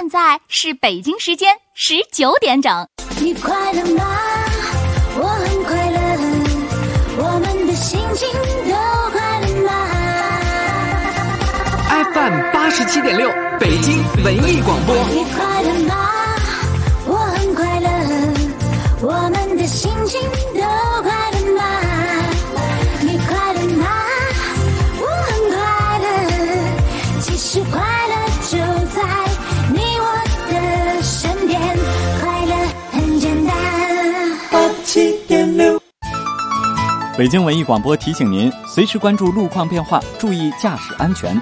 现在是北京时间19点整。 你快乐吗？我很快乐，我们的心情都快乐吗 ？FM 87.6，北京文艺广播。 你快乐吗？我很快乐，我们的心情都快乐吗？你快乐吗？我很快乐，其实快乐就在你我的身边，快乐很简单。87.6， 北京文艺广播提醒您，随时关注路况变化，注意驾驶安全。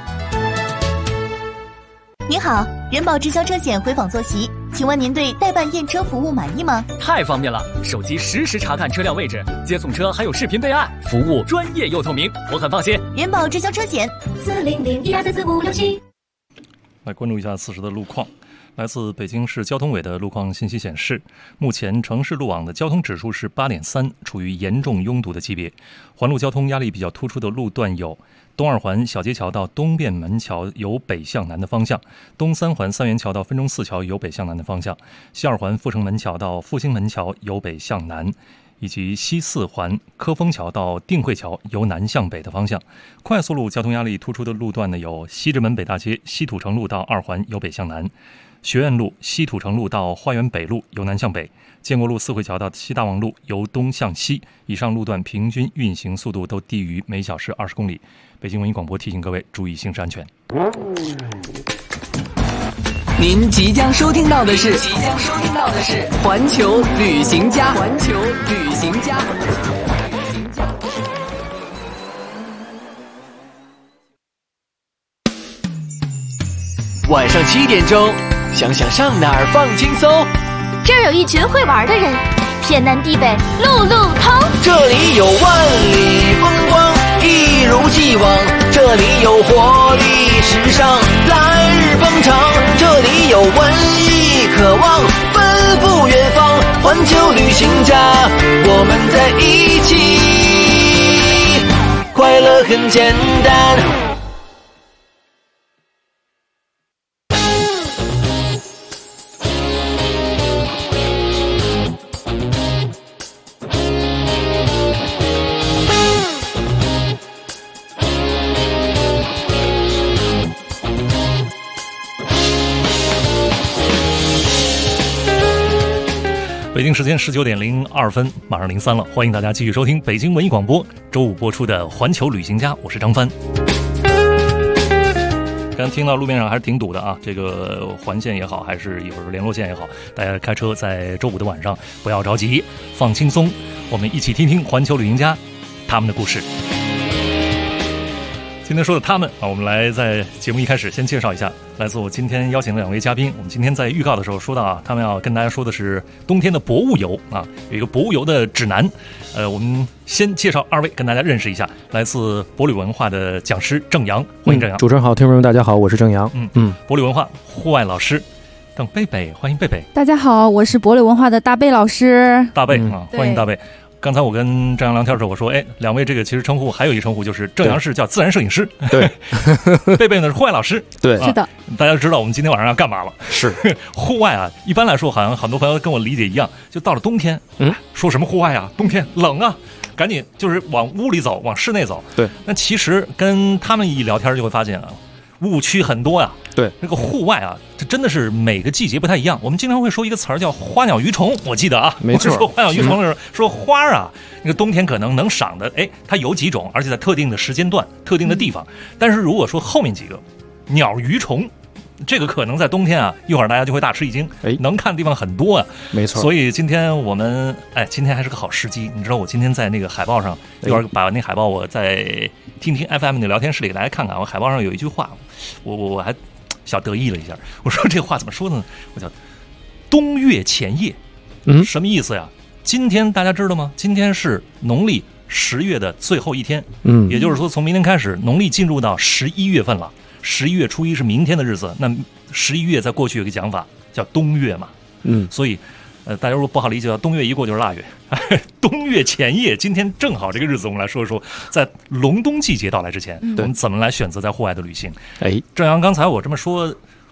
您好，人保直销车险回访坐席，请问您对代办验车服务满意吗？ 太方便了，手机实时查看车辆位置，接送车还有视频备案，服务专业又透明，我很放心。 人保直销车险40012344567。 来关注一下此时的路况。来自北京市交通委的路况信息显示，目前城市路网的交通指数是8.3，处于严重拥堵的级别。环路交通压力比较突出的路段有东二环小街桥到东便门桥由北向南的方向，东三环三元桥到分钟寺桥由北向南的方向，西二环阜成门桥到复兴门桥由北向南，以及西四环科丰桥到定慧桥由南向北的方向。快速路交通压力突出的路段呢有西直门北大街西土城路到二环由北向南，学院路西土城路到花园北路由南向北，建国路四惠桥到西大望路由东向西，以上路段平均运行速度都低于每小时20公里。北京文艺广播提醒各位注意行驶安全。 您即将收听到的是环球旅行家。晚上7点钟，想想上哪儿放轻松。 这儿有一群会玩的人，天南地北路路通。 这里有万里风光，一如既往。这里有活力时尚，来日方长。这里有文艺渴望，奔赴远方。环球旅行家，我们在一起，快乐很简单。 北京时间19点02分，马上03了，欢迎大家继续收听北京文艺广播周五播出的环球旅行家，我是张帆。刚听到路面上还是挺堵的啊，这个环线也好，还是一会儿联络线也好，大家开车在周五的晚上不要着急，放轻松，我们一起听听环球旅行家他们的故事。今天说的他们啊，我们来在节目一开始先介绍一下，来自我今天邀请的2位嘉宾。我们今天在预告的时候说到啊，他们要跟大家说的是冬天的博物游啊，有一个博物游的指南。我们先介绍2位，跟大家认识一下，来自博旅文化的讲师郑阳，欢迎郑阳。 主持人好，听众朋友们大家好，我是郑阳。 博旅文化户外老师邓贝贝，欢迎贝贝。 大家好，我是博旅文化的大贝老师。 大贝啊，欢迎大贝。刚才我跟郑阳聊天的时候，我说，2位这个其实称呼还有一称呼，就是郑阳是叫自然摄影师， 对， 贝贝呢是户外老师， 对， 是的。 大家知道我们今天晚上要干嘛了？ 是户外啊，一般来说好像很多朋友跟我理解一样，就到了冬天，说什么户外啊，冬天冷啊，赶紧就是往屋里走，往室内走。 对， 那其实跟他们一聊天就会发现啊，误区很多呀。 对， 这个户外啊，这真的是每个季节不太一样。我们经常会说一个词儿叫花鸟鱼虫，我记得啊， 没错。 说花鸟鱼虫的时候，说花啊，那个冬天可能能赏的，它有几种，而且在特定的时间段、特定的地方。但是如果说后面几个鸟鱼虫，这个可能在冬天啊，一会儿大家就会大吃一惊，能看的地方很多啊， 没错。 所以今天我们，今天还是个好时机。你知道我今天在那个海报上，一会儿把那海报我在听 FM 的聊天室里给大家看看。我海报上有一句话，我还小得意了一下，我说这话怎么说呢？我叫冬月前夜，什么意思呀？今天大家知道吗？今天是农历10月的最后一天，也就是说从明天开始，农历进入到11月份了。11月初1是明天的日子，那11月在过去有个讲法叫冬月嘛，所以大家如果不好理解，冬月一过就是腊月，冬月前夜，今天正好这个日子，我们来说说在隆冬季节到来之前，我们怎么来选择在户外的旅行。 郑阳，刚才我这么说，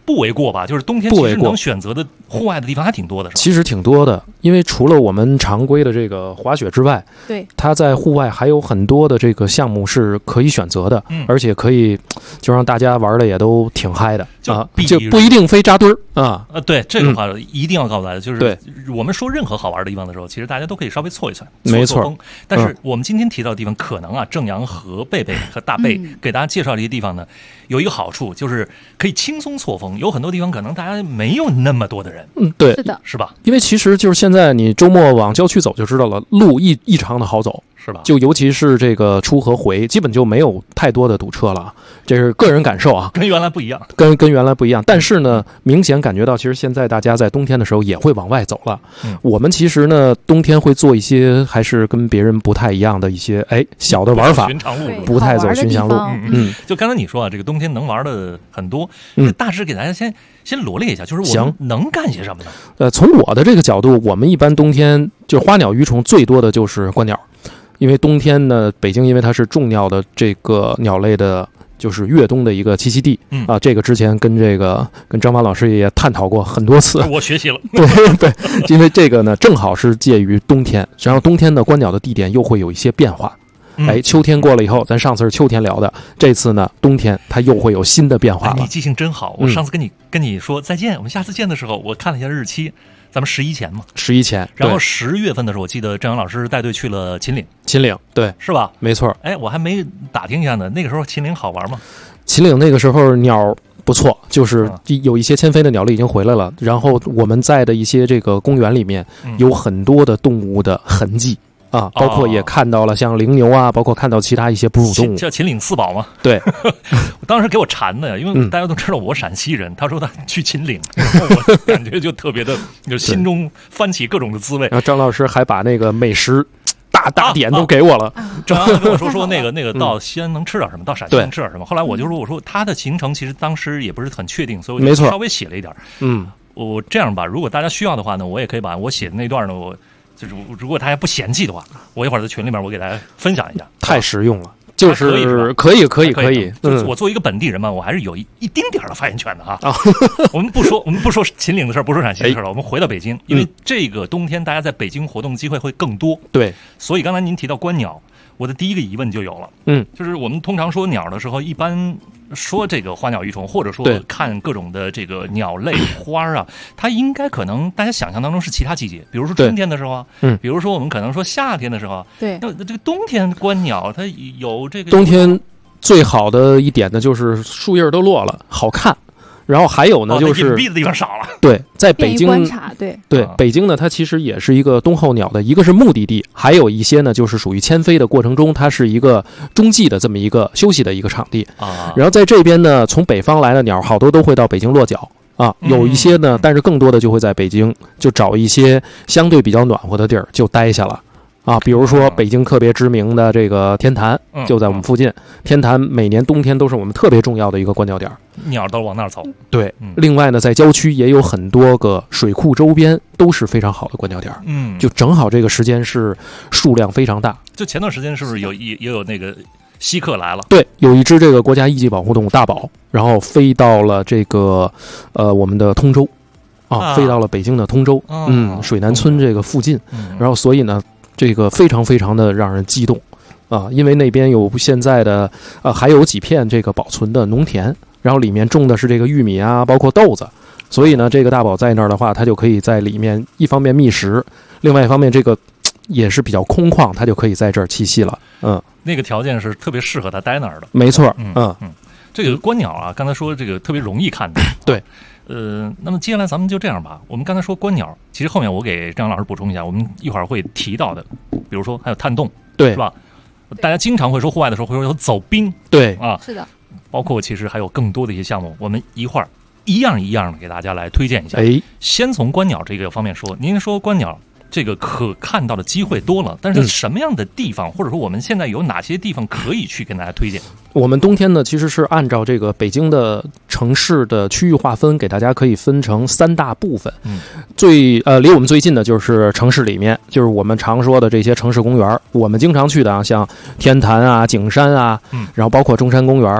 不为过吧？就是冬天其实能选择的户外的地方还挺多的，是吧？ 其实挺多的，因为除了我们常规的这个滑雪之外， 对， 它在户外还有很多的这个项目是可以选择的，而且可以就让大家玩的也都挺嗨的啊，就不一定非扎堆儿啊。 对这个话一定要告诉大家，就是我们说任何好玩的地方的时候，其实大家都可以稍微错一错， 没错。 但是我们今天提到的地方，可能啊，郑阳和贝贝和大贝给大家介绍这些地方呢，有一个好处就是可以轻松错峰。有很多地方可能大家没有那么多的人， 对， 是的， 是吧？ 因为其实就是现在你周末往郊区走就知道了，路异常的好走。 是吧？ 就尤其是这个出和回，基本就没有太多的堵车了，这是个人感受啊， 跟原来不一样， 跟原来不一样。但是呢，明显感觉到，其实现在大家在冬天的时候也会往外走了。我们其实呢，冬天会做一些还是跟别人不太一样的一些小的玩法， 寻常路， 不太走寻常路。 就刚才你说啊，这个冬天能玩的很多，大致给大家先罗列一下，就是我们能干些什么呢？ 从我的这个角度，我们一般冬天就花鸟鱼虫最多的就是观鸟。因为冬天呢，北京因为它是众鸟的这个鸟类的，就是越冬的一个栖息地这个之前跟张芳老师也探讨过很多次， 我学习了。 对，因为这个呢正好是介于冬天，然后冬天的观鸟的地点又会有一些变化。秋天过了以后，咱上次是秋天聊的，这次呢冬天它又会有新的变化了。 你记性真好，我上次跟你说再见，我们下次见的时候，我看了一下日期。咱们11前嘛 ，11前， 然后10月份的时候，我记得郑阳老师带队去了秦岭， 对， 是吧？ 没错。 我还没打听一下呢，那个时候秦岭好玩吗？ 秦岭那个时候鸟不错，就是有一些迁飞的鸟类已经回来了，然后我们在的一些这个公园里面有很多的动物的痕迹。包括也看到了像羚牛啊，包括看到其他一些哺乳动物， 叫秦岭四宝嘛。 对， 当时给我馋的呀，因为大家都知道我陕西人，他说他去秦岭，然后我感觉就特别的，就心中翻起各种的滋味。 然后张老师还把那个美食大点都给我了。 郑阳跟我说那个到西安能吃点什么，到陕西能吃点什么。后来我就说，我说他的行程其实当时也不是很确定，所以我就稍微写了一点。我这样吧，如果大家需要的话呢，我也可以把我写的那段呢，就是如果大家不嫌弃的话，我一会儿在群里面我给大家分享一下。 太实用了，就是可以。 我作为一个本地人嘛，我还是有一丁点的发言权的哈。我们不说秦岭的事儿，不说陕西的事了，我们回到北京，因为这个冬天大家在北京活动机会会更多。 对， 所以刚才您提到观鸟，我的第一个疑问就有了。就是我们通常说鸟的时候，一般说这个花鸟鱼虫，或者说看各种的这个鸟类花啊，它应该可能大家想象当中是其他季节，比如说春天的时候，比如说我们可能说夏天的时候， 对， 那这个冬天观鸟它有这个冬天最好的一点呢，就是树叶都落了，好看。然后还有呢，就是隐蔽的地方少了。 对，在北京观察，对， 北京呢，它其实也是一个冬候鸟的一个是目的地，还有一些呢，就是属于迁飞的过程中，它是一个中继的这么一个休息的一个场地啊。然后在这边呢，从北方来的鸟，好多都会到北京落脚啊。有一些呢，但是更多的就会在北京就找一些相对比较暖和的地儿就待下了。比如说北京特别知名的这个天坛，就在我们附近。天坛每年冬天都是我们特别重要的一个观鸟点， 鸟都往那儿走。 对，另外呢，在郊区也有很多个水库周边都是非常好的观鸟点。就正好这个时间是数量非常大。 就前段时间是不是也有那个稀客来了？ 对，有一只这个国家一级保护动物大宝，然后飞到了这个我们的通州飞到了北京的通州，水南村这个附近。然后所以呢，这个非常非常的让人激动因为那边有现在的还有几片这个保存的农田，然后里面种的是这个玉米啊，包括豆子，所以呢，这个大宝在那儿的话，它就可以在里面一方面觅食，另外一方面这个也是比较空旷，它就可以在这儿栖息了。 那个条件是特别适合它待那儿的。 没错。 这个观鸟啊，刚才说这个特别容易看的。 对。 那么接下来咱们就这样吧。我们刚才说观鸟，其实后面我给张老师补充一下，我们一会儿会提到的，比如说还有探洞， 对， 是吧？大家经常会说户外的时候会说有走冰， 对是的。 包括其实还有更多的一些项目，我们一会儿一样一样的给大家来推荐一下。先从观鸟这个方面说，您说观鸟这个可看到的机会多了，但是什么样的地方，或者说我们现在有哪些地方可以去跟大家推荐？ 我们冬天呢，其实是按照这个北京的城市的区域划分，给大家可以分成3大部分。离我们最近的就是城市里面，就是我们常说的这些城市公园，我们经常去的像天坛啊、景山啊，然后包括中山公园。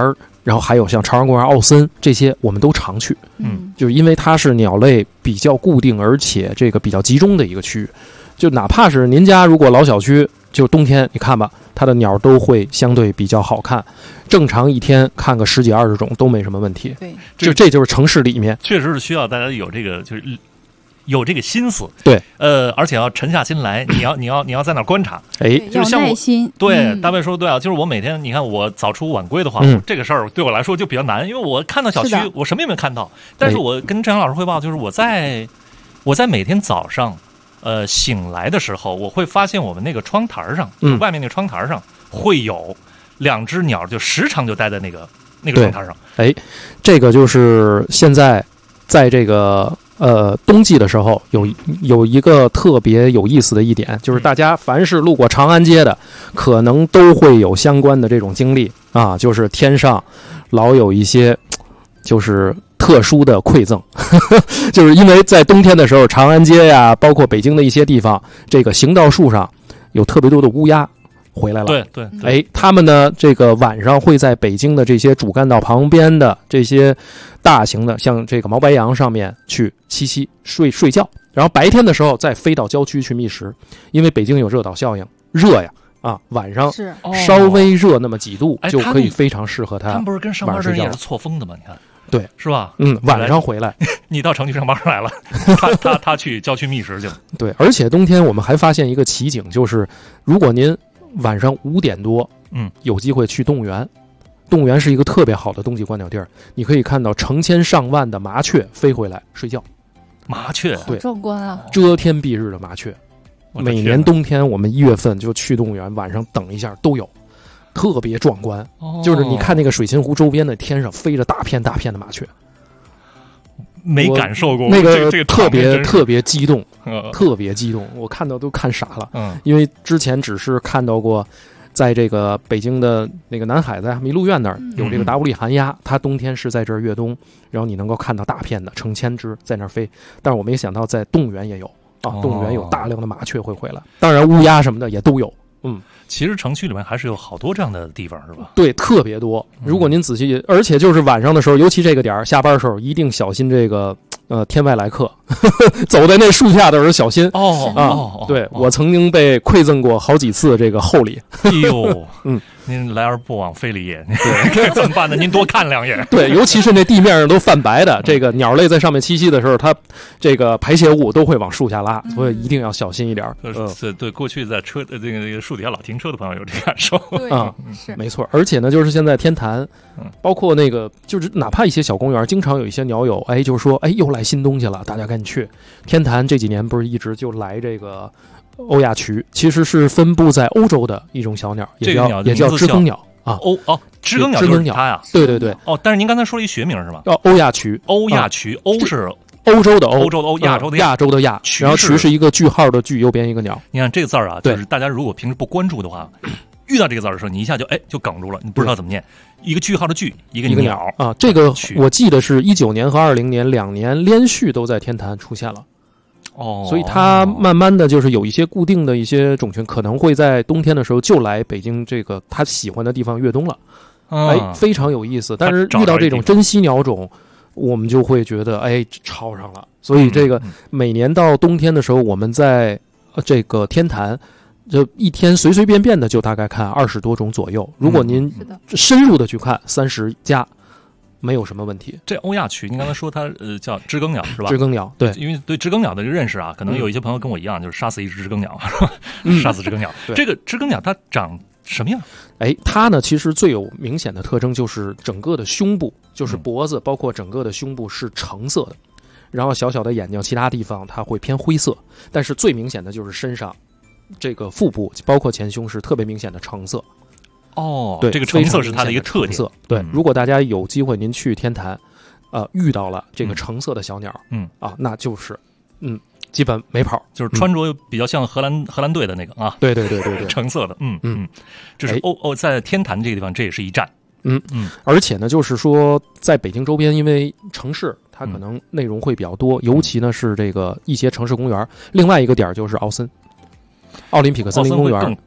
然后还有像朝阳公园、奥森这些，我们都常去。就是因为它是鸟类比较固定，而且这个比较集中的一个区域。就哪怕是您家如果老小区，就冬天你看吧，它的鸟都会相对比较好看。正常一天看个10几20种都没什么问题。 对， 这就是城市里面确实是需要大家有这个就是。有这个心思， 对， 而且要沉下心来，你要在那观察， 就是像耐心。 对，大卫说的对啊，就是我每天，你看我早出晚归的话，这个事儿对我来说就比较难，因为我看到小区，我什么也没看到。但是我跟郑阳老师汇报，就是我在每天早上，醒来的时候，我会发现我们那个窗台上，就外面那个窗台上会有2只鸟，就时常就待在那个窗台上。 这个就是现在在这个。冬季的时候有一个特别有意思的一点，就是大家凡是路过长安街的，可能都会有相关的这种经历啊，就是天上老有一些就是特殊的馈赠，就是因为在冬天的时候，长安街呀，包括北京的一些地方，这个行道树上有特别多的乌鸦。回来了， 对， 他们呢，这个晚上会在北京的这些主干道旁边的这些大型的，像这个毛白杨上面去栖息睡觉，然后白天的时候再飞到郊区去觅食，因为北京有热岛效应，热呀啊，晚上稍微热那么几度就可以非常适合它。 他们不是跟上班的人也是错峰的吗？你看， 对， 是吧？ 晚上回来， 你到城区上班来了，他去郊区觅食去了。 对，而且冬天我们还发现一个奇景，就是如果您晚上5点多，有机会去动物园。动物园是一个特别好的冬季观鸟地儿，你可以看到成千上万的麻雀飞回来睡觉。 麻雀， 对， 壮观啊！ 遮天蔽日的麻雀，每年冬天我们1月份就去动物园，晚上等一下都有，特别壮观。就是你看那个水琴湖周边的天上飞着大片大片的麻雀。 没感受过那个这个特别激动，特别激动，我看到都看傻了。因为之前只是看到过，在这个北京的那个南海在麋鹿苑那儿有这个达乌里寒鸦，它冬天是在这儿越冬，然后你能够看到大片的成千只在那儿飞。但是我没想到在动物园也有啊，动物园有大量的麻雀会回来，当然乌鸦什么的也都有。 其实城区里面还是有好多这样的地方，是吧？ 对，特别多。如果您仔细，而且就是晚上的时候，尤其这个点儿下班的时候，一定小心这个天外来客，走在那树下的时候小心。对，我曾经被馈赠过好几次这个厚礼。 哎呦，您来而不往非礼也，对，怎么办呢？您多看2眼。 对，尤其是那地面上都泛白的，这个鸟类在上面栖息的时候，它这个排泄物都会往树下拉，所以一定要小心一点。 对，过去在车这个树底下老停车的朋友有这感受。 是没错。而且呢，就是现在天坛，包括那个就是哪怕一些小公园，经常有一些鸟友，就是说，又来新东西了，大家赶紧去。天坛这几年不是一直就来这个。欧亚鸲其实是分布在欧洲的一种小鸟，也叫知更鸟啊。 知更鸟就是它呀。 对。 但是您刚才说了一学名是吗？ 欧亚鸲。 欧亚鸲，欧是欧洲的欧， 亚洲的亚洲的亚，然后鸲是一个句号的句，右边一个鸟。 你看这个字儿啊，就是大家如果平时不关注的话，遇到这个字儿的时候，你一下就梗住了，你不知道怎么念。一个句号的句，一个鸟啊。这个我记得是19年和20年2年连续都在天坛出现了。所以它慢慢的就是有一些固定的一些种群，可能会在冬天的时候就来北京这个他喜欢的地方越冬了，非常有意思。但是遇到这种珍稀鸟种，我们就会觉得超上了。所以这个每年到冬天的时候，我们在这个天坛，就一天随随便便的就大概看20多种左右。如果您深入的去看30加。没有什么问题。 这欧亚鸲，您刚才说它叫知更鸟是吧？ 知更鸟，对， 因为对知更鸟的认识啊，可能有一些朋友跟我一样，就是杀死一只知更鸟，杀死知更鸟。这个知更鸟它长什么样？ 它呢其实最有明显的特征就是整个的胸部，就是脖子，包括整个的胸部是橙色的，然后小小的眼睛，其他地方它会偏灰色，但是最明显的就是身上这个腹部，包括前胸是特别明显的橙色。对， 这个橙色是它的一个特点。 对，如果大家有机会您去天坛，遇到了这个橙色的小鸟，那就是基本没跑， 就是穿着比较像荷兰队的那个啊。 对， 橙色的，这是在天坛这个地方，这也是一站。 而且呢，就是说在北京周边，因为城市它可能内容会比较多，尤其呢是这个一些城市公园。另外一个点就是奥林匹克森林公园更大。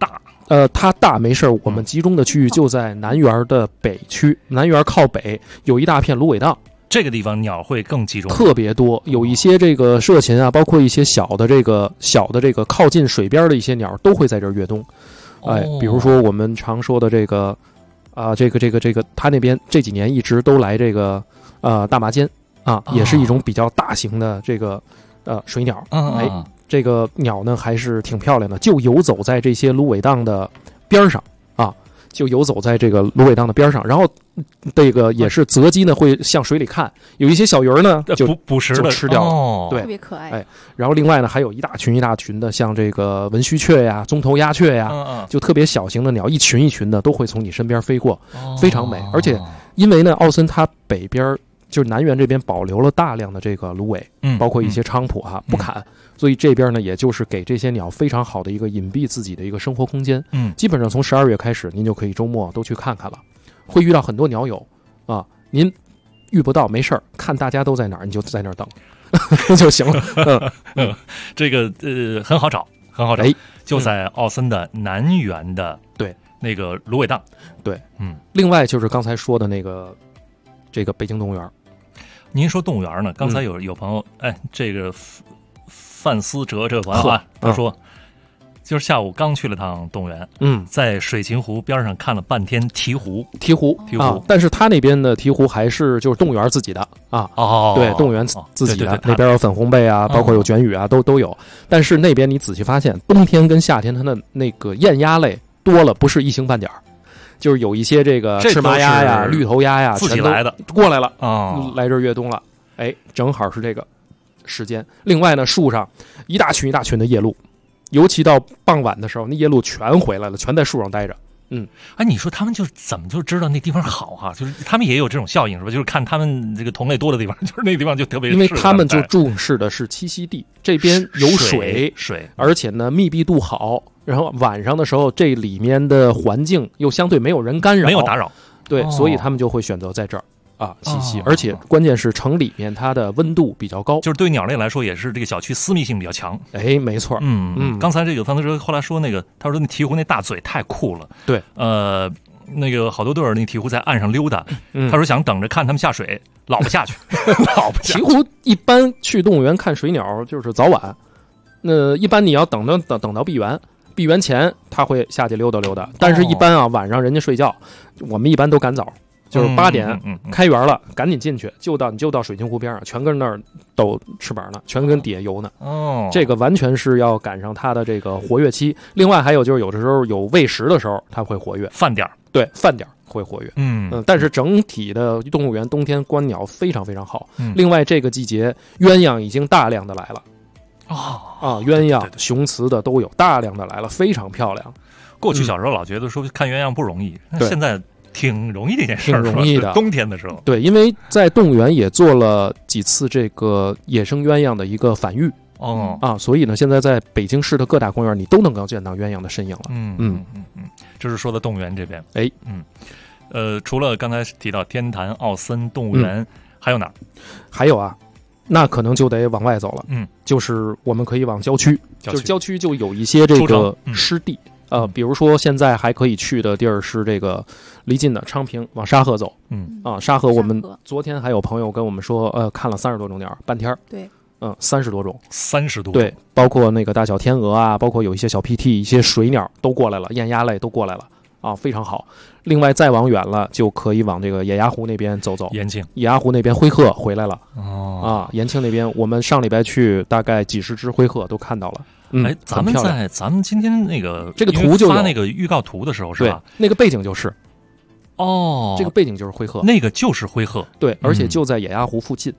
它大没事儿，我们集中的区域就在南园的北区，南园靠北有一大片芦苇荡。 这个地方鸟会更集中， 特别多，有一些这个社禽啊，包括一些小的这个靠近水边的一些鸟都会在这儿越冬。哎，比如说我们常说的这个他那边这几年一直都来这个大麻尖啊，也是一种比较大型的这个水鸟。哎，这个鸟呢还是挺漂亮的，就游走在这些芦苇荡的边上啊。就游走在这个芦苇荡的边上，然后这个也是择机呢，会向水里看，有一些小鱼儿呢就捕食的就吃掉了，对， 特别可爱。 哎，然后另外呢，还有一大群的，像这个文须雀呀、棕头鸦雀呀，就特别小型的鸟，一群一群的都会从你身边飞过，非常美。而且因为呢，奥森它北边就是南园这边保留了大量的这个芦苇，包括一些菖蒲哈，不砍。所以这边呢，也就是给这些鸟非常好的一个隐蔽自己的一个生活空间。基本上从12月开始，您就可以周末都去看看了，会遇到很多鸟友啊。您遇不到没事儿，看大家都在哪儿，你就在那儿等就行了。 这个很好找，很好找，就在奥森的南园的对那个芦苇荡。 对，另外就是刚才说的这个北京动物园。 您说动物园呢？刚才有朋友这个。范思哲这个朋友啊，他说，就是下午刚去了趟动物园，在水琴湖边上看了半天鹈鹕， 但是他那边的鹈鹕还是就是动物园自己的啊，对，动物园自己的，那边有粉红背啊，包括有卷羽啊，都有。但是那边你仔细发现，冬天跟夏天它的那个雁鸭类多了，不是一星半点儿。就是有一些这个赤麻鸭呀、绿头鸭呀， 自己来的过来了啊，来这儿越冬了，哎，正好是这个时间。另外呢，树上一大群的夜鹭，尤其到傍晚的时候，那夜鹭全回来了，全在树上待着。 你说他们就怎么就知道那地方好啊？就是他们也有这种效应是吧？就是看他们这个同类多的地方，就是那个地方就特别， 因为他们就重视的是栖息地，这边有水，而且呢密闭度好，然后晚上的时候这里面的环境又相对没有人干扰， 没有打扰， 对，所以他们就会选择在这儿。栖息，而且关键是城里面它的温度比较高， 就是对鸟类来说也是这个小区私密性比较强。 哎，没错。 刚才这个范德哲后来说那个，他说那鹈鹕那大嘴太酷了。 对， 那个好多对儿那鹈鹕在岸上溜达，他说想等着看他们下水，老不下去，老不下去。 鹈鹕一般去动物园看水鸟就是早晚，那一般你要等到闭园前他会下去溜达溜达，但是一般晚上人家睡觉，我们一般都赶早。就是8点开园了，赶紧进去，你就到水晶湖边上，全跟那儿抖翅膀呢，全跟底下游呢。这个完全是要赶上它的这个活跃期。另外还有就是有的时候有喂食的时候，它会活跃。饭点会活跃。但是整体的动物园冬天观鸟非常非常好。另外这个季节鸳鸯已经大量的来了。鸳鸯、雄雌的都有，大量的来了，非常漂亮。 过去小时候老觉得说看鸳鸯不容易，现在。挺容易的一件事， 挺容易的。 冬天的时候， 对，因为在动物园也做了几次这个野生鸳鸯的一个繁育，所以呢，现在在北京市的各大公园，你都能够见到鸳鸯的身影了。 这是说的动物园这边。除了刚才提到天坛、奥森动物园，还有哪儿？ 还有那可能就得往外走了。就是我们可以往郊区，就是郊区就有一些这个湿地。比如说现在还可以去的地儿是这个离近的昌平，往沙河走。沙河我们昨天还有朋友跟我们说，看了30多种鸟，半天。 对 ，30多种 ，30多种。 对，包括那个大小天鹅包括有一些小 PT， 一些水鸟都过来了，雁鸭类都过来了非常好。另外再往远了，就可以往这个野鸭湖那边走走。 延庆， 野鸭湖那边灰鹤回来了。延庆那边我们上礼拜去，大概几十只灰鹤都看到了。 咱们今天那个这个图就发那个预告图的时候是吧？ 那个背景就是这个背景就是灰鹤， 那个就是灰鹤， 对，而且就在野鸭湖附近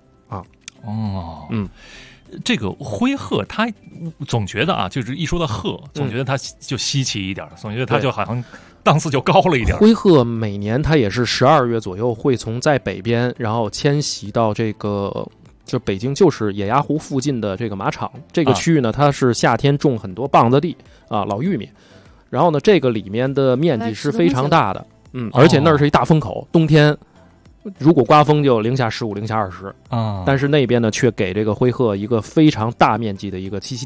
这个灰鹤，它总觉得就是一说到鹤，总觉得它就稀奇一点，总觉得它就好像档次就高了一点。 灰鹤每年它也是12月左右会从在北边，然后迁徙到这个。就北京就是野鸭湖附近的这个马场这个区域呢，它是夏天种很多棒子地老玉米，然后呢这个里面的面积是非常大的，而且那儿是一大风口，冬天如果刮风就-15、-20但是那边呢却给这个灰鹤一个非常大面积的一个栖息地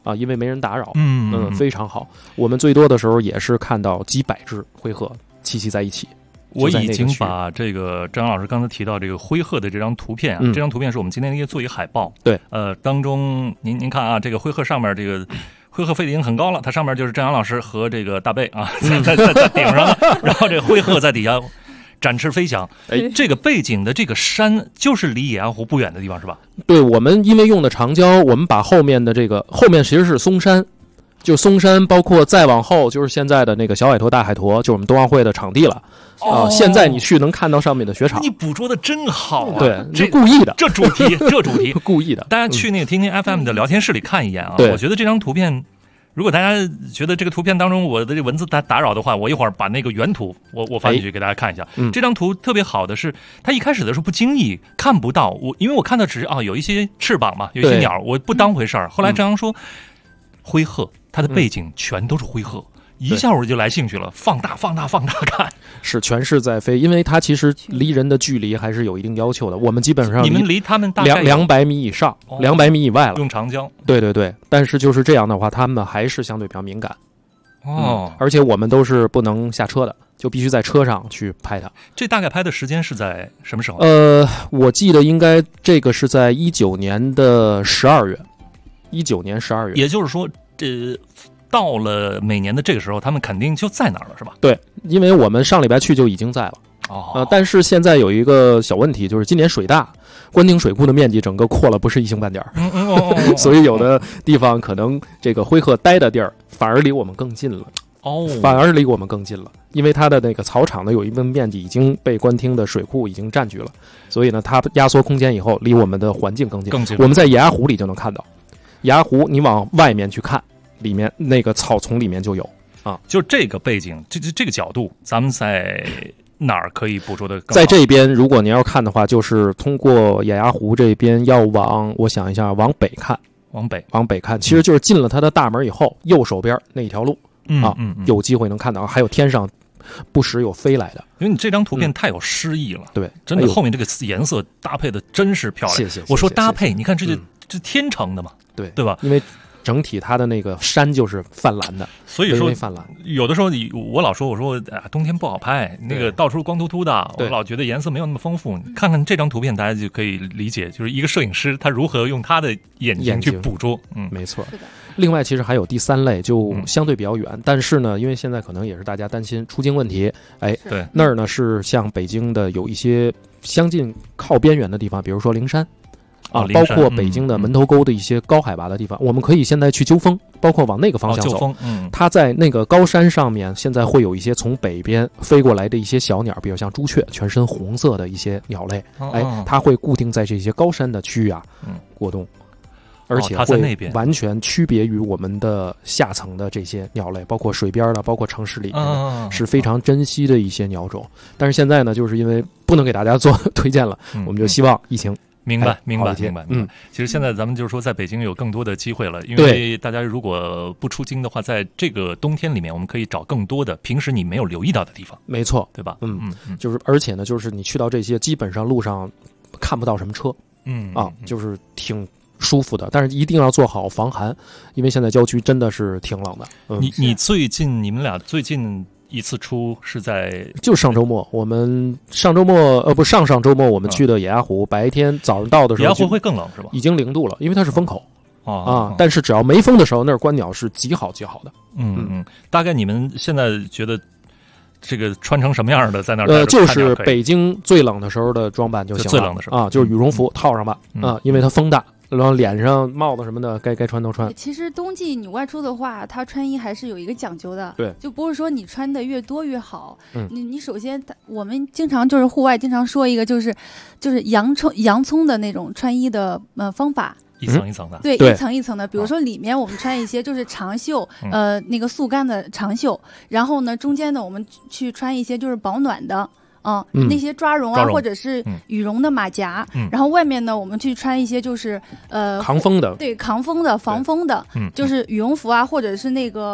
啊，因为没人打扰， 嗯非常好。我们最多的时候也是看到几百只灰鹤栖息在一起。 我已经把这个张老师刚才提到这个灰鹤的这张图片啊，这张图片是我们今天做一个海报。 对， 当中您看啊，这个灰鹤上面这个灰鹤飞得已经很高了，它上面就是郑阳老师和这个大贝啊，在顶上，然后这个灰鹤在底下展翅飞翔。这个背景的这个山就是离野鸭湖不远的地方是吧？ 对，我们因为用的长焦，我们把后面的这个后面其实是松山。就松山，包括再往后就是现在的那个小海坨、大海坨，就是我们冬奥会的场地了。现在你去能看到上面的雪场。 你捕捉的真好啊！ 对，这故意的， 这主题故意的。 大家去那个听听 FM 的聊天室里看一眼啊。 对， 我觉得这张图片，如果大家觉得这个图片当中我的这文字打扰的话，我一会儿把那个原图我发进去给大家看一下。这张图特别好的是，它一开始的时候不经意看不到因为我看到只是有一些翅膀嘛，有一些鸟，我不当回事儿。后来张扬说，灰鹤。它的背景全都是灰鹤，一下我就来兴趣了，放大看， 是全是在飞，因为它其实离人的距离还是有一定要求的。我们基本上你们离他们大概 200米以上，200米以外了， 用长焦。 对，但是就是这样的话，他们还是相对比较敏感。而且我们都是不能下车的，就必须在车上去拍它。 这大概拍的时间是在什么时候？ 我记得应该这个是在19年的12月，19年12月， 也就是说。到了每年的这个时候，他们肯定就在那儿了，是吧？ 对，因为我们上礼拜去就已经在了。但是现在有一个小问题，就是今年水大，官厅水库的面积整个扩了，不是一星半点儿。所以有的地方可能这个灰鹤待的地儿反而离我们更近了。反而离我们更近了，因为它的那个草场呢有一部分面积已经被官厅的水库已经占据了，所以呢它压缩空间以后，离我们的环境更近。我们在野鸭湖里就能看到，野鸭湖你往外面去看。里面那个草丛里面就有啊， 就这个背景，这个角度，咱们在哪儿可以捕捉的更好？ 在这边，如果您要看的话，就是通过野鸭湖这边要我想一下，往北看，往北看，其实就是进了它的大门以后，右手边那一条路有机会能看到，还有天上不时有飞来的。 因为你这张图片太有诗意了， 对， 真的后面这个颜色搭配的真是漂亮。 谢谢。 我说搭配，你看这天成的嘛，对吧？ 因为整体它的那个山就是泛蓝的， 所以说泛蓝。 有的时候我老说冬天不好拍，那个到处光秃秃的，我老觉得颜色没有那么丰富。你看看这张图片，大家就可以理解，就是一个摄影师他如何用他的眼睛去捕捉。 没错。另外，其实还有第三类，就相对比较远，但是呢，因为现在可能也是大家担心出境问题， 对， 那儿呢是像北京的有一些相近靠边缘的地方，比如说灵山。包括北京的门头沟的一些高海拔的地方，我们可以现在去鸠峰，包括往那个方向走。它在那个高山上面，现在会有一些从北边飞过来的一些小鸟，比如像朱雀，全身红色的一些鸟类。它会固定在这些高山的区域过冬，而且会完全区别于我们的下层的这些鸟类，包括水边的，包括城市里面是非常珍惜的一些鸟种。但是现在呢，就是因为不能给大家做推荐了，我们就希望疫情。 明白。其实现在咱们就是说，在北京有更多的机会了，因为大家如果不出京的话，在这个冬天里面，我们可以找更多的平时你没有留意到的地方。 没错， 对吧？ 就是而且呢，就是你去到这些，基本上路上看不到什么车，就是挺舒服的，但是一定要做好防寒，因为现在郊区真的是挺冷的。 你们俩最近一次出是在就上周末，我们上周末上周末我们去的野鸭湖，白天早上到的时候， 野鸭湖会更冷是吧？ 已经0度了，因为它是风口但是只要没风的时候，那儿观鸟是极好的。 大概你们现在觉得这个穿成什么样的在那儿？ 就是北京最冷的时候的装扮就行了， 最冷的时候就是羽绒服套上吧因为它风大。然后脸上帽子什么的该穿都穿。 其实冬季你外出的话，它穿衣还是有一个讲究的， 对， 就不是说你穿的越多越好。你首先，我们经常就是户外经常说一个就是洋葱的那种穿衣的方法。 一层一层的， 对，一层一层的。比如说里面我们穿一些就是长袖，那个速干的长袖，然后呢中间呢我们去穿一些就是保暖的。那些抓绒啊，或者是羽绒的马甲，然后外面呢，我们去穿一些就是抗风的， 对，抗风的、防风的，就是羽绒服啊，或者是那个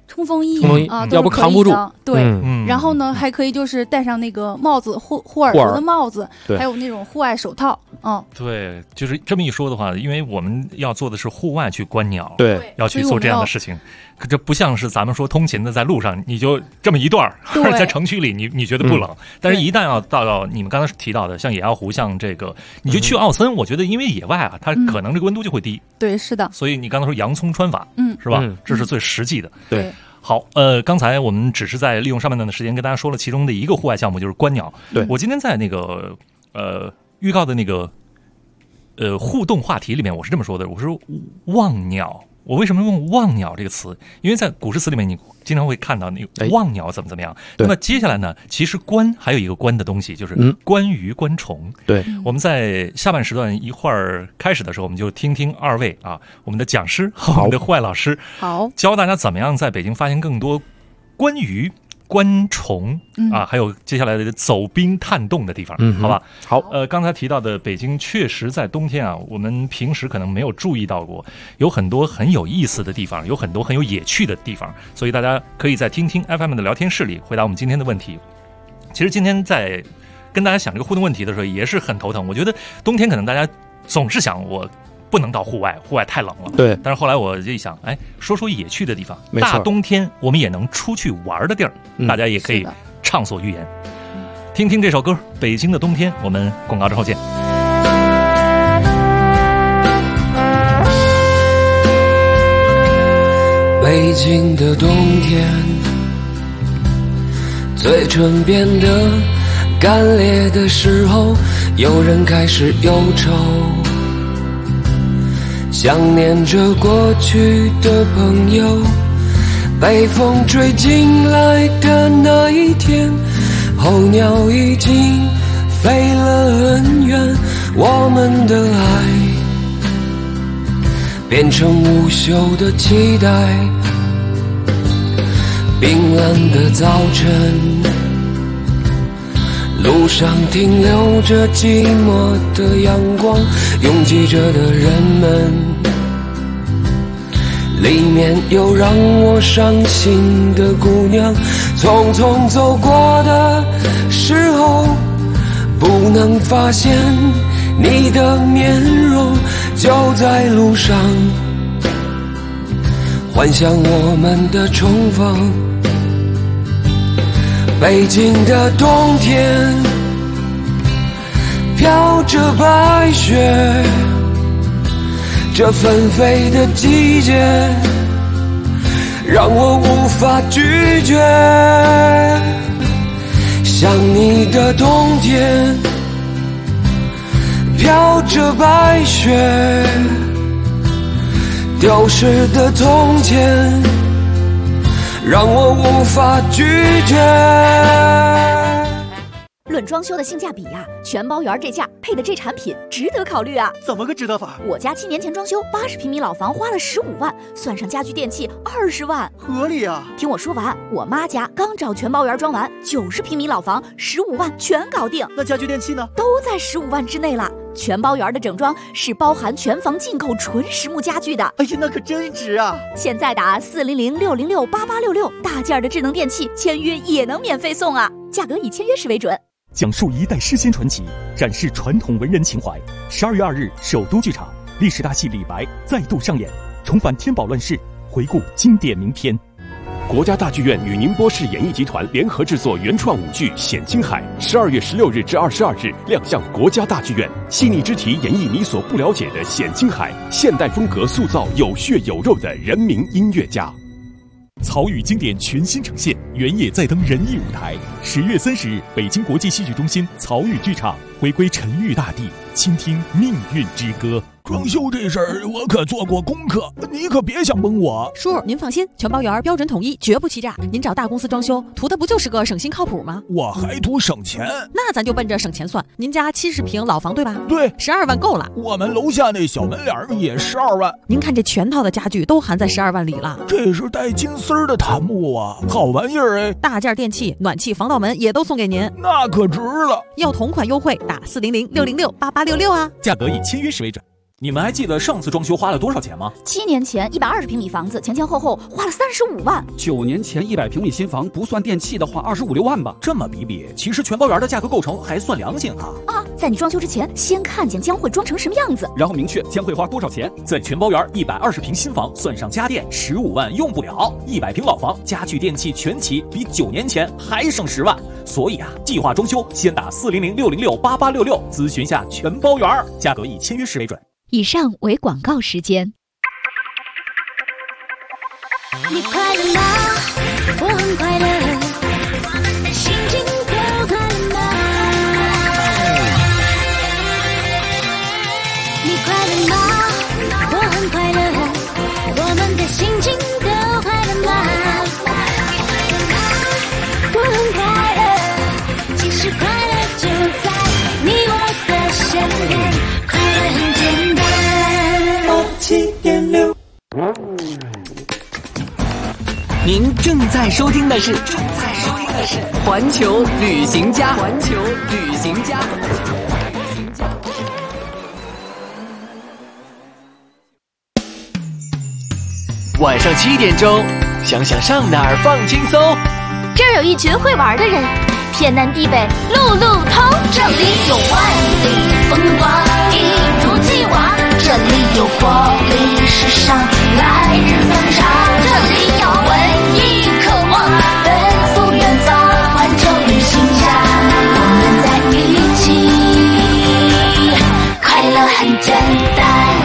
冲锋衣啊， 要不扛不住。 对，然后呢，还可以就是戴上那个帽子，护耳朵的帽子，还有那种户外手套。 对，就是这么一说的话，因为我们要做的是户外去观鸟， 对， 要去做这样的事情。可这不像是咱们说通勤的在路上，你就这么一段在城区里你觉得不冷，但是一旦要到你们刚才提到的像野鸭湖，像这个你就去奥森，我觉得因为野外啊，它可能这个温度就会低。 对，是的。 所以你刚才说洋葱穿法，是吧？这是最实际的。 对。 好，刚才我们只是在利用上半段的时间跟大家说了其中的一个户外项目，就是观鸟。 对， 我今天在那个预告的那个互动话题里面，我是这么说的，我说望鸟。我为什么用望鸟这个词？因为在古诗词里面，你经常会看到那个望鸟怎么样。那么接下来呢，其实观还有一个观的东西，就是观鱼、观虫。 对， 我们在下半时段一会儿开始的时候，我们就听听二位啊，我们的讲师和我们的户外老师， 好， 教大家怎么样在北京发现更多观鱼、观虫啊，还有接下来的走冰探洞的地方，好吧？ 好， 刚才提到的北京确实在冬天啊，我们平时可能没有注意到过，有很多很有意思的地方，有很多很有野趣的地方，所以大家可以在听听 FM 的聊天室里回答我们今天的问题。其实今天在跟大家想这个互动问题的时候也是很头疼，我觉得冬天可能大家总是想我不能到户外，户外太冷了。 对， 但是后来我就一想，说说野趣的地方，大冬天我们也能出去玩的地儿，大家也可以畅所欲言。听听这首歌《北京的冬天》，我们广告之后见。 北京的冬天，嘴唇变得干裂的时候，有人开始忧愁，想念着过去的朋友。被风吹进来的那一天，候鸟已经飞了很远，我们的爱变成无休的期待。冰冷的早晨，路上停留着寂寞的阳光，拥挤着的人们，里面有让我伤心的姑娘。匆匆走过的时候，不能发现你的面容，就在路上幻想我们的重逢。北京的冬天飘着白雪，这纷飞的季节让我无法拒绝。想你的冬天飘着白雪，丢失的从前让我无法拒绝。 论装修的性价比呀，全包园这价配的这产品值得考虑啊！ 怎么个值得法？ 我家7年前装修80平米老房花了15万，算上家具电器20万， 合理啊！ 听我说完，我妈家刚找全包园装完，90平米老房15万全搞定。 那家具电器呢？ 都在15万之内了。全包园的整装是包含全房进口纯实木家具的。 哎呀，那可真值啊！ 现在打400-606-8866，大件的智能电器签约也能免费送啊！价格以签约时为准。 讲述一代诗仙传奇，展示传统文人情怀。12月2日，首都剧场历史大戏《李白》再度上演，重返天宝乱世，回顾经典名篇。国家大剧院与宁波市演艺集团联合制作原创舞剧《显青海》，12月16日至22日亮相国家大剧院，细腻之题演绎你所不了解的显青海，现代风格塑造有血有肉的人民音乐家。曹禺经典全新呈现，原野再登仁义舞台。10月30日，北京国际戏剧中心曹禺剧场回归沉郁大地，倾听命运之歌。 装修这事儿我可做过功课，你可别想蒙我。 叔，您放心，全包园标准统一，绝不欺诈。您找大公司装修，图的不就是个省心靠谱吗？ 我还图省钱。 那咱就奔着省钱算。您家70平老房对吧？ 对 ，12万够了。 我们楼下那小门脸也12万。 您看这全套的家具都含在12万里了。 这是带金丝儿的檀木啊，好玩意儿哎！ 大件电器、暖气、防盗门也都送给您， 那可值了。 要同款优惠，打400-606-8866啊。 价格以签约时为准。 你们还记得上次装修花了多少钱吗 ？7年前120平米房子前前后后花了35万。 9年前100平米新房不算电器的话，25、6万吧。 这么比比，其实全包园的价格构成还算良心哈。 啊，在你装修之前，先看见将会装成什么样子， 然后明确将会花多少钱。 在全包园120平新房算上家电15万用不了，100平老房家具电器全齐，比9年前还省10万。所以啊，计划装修先打400-606-8866咨询下全包园，价格以签约时为准。 以上为广告时间。 你快乐吗？我很快乐，心情都快乐吗？你快乐吗？我很快乐，我们的心情都快乐吗？我很快乐，其实快乐就在你我的身边，快乐很简单。7.6。 您正在收听的是环球旅行家。 晚上7点钟，想想上哪儿放轻松。 这儿有一群会玩的人，天南地北路路通。这里有万里风光，一如既往。这里有活力时尚，来日方长。这里有文艺渴望，奔赴远方。环球旅行家，我们在一起，快乐很简单。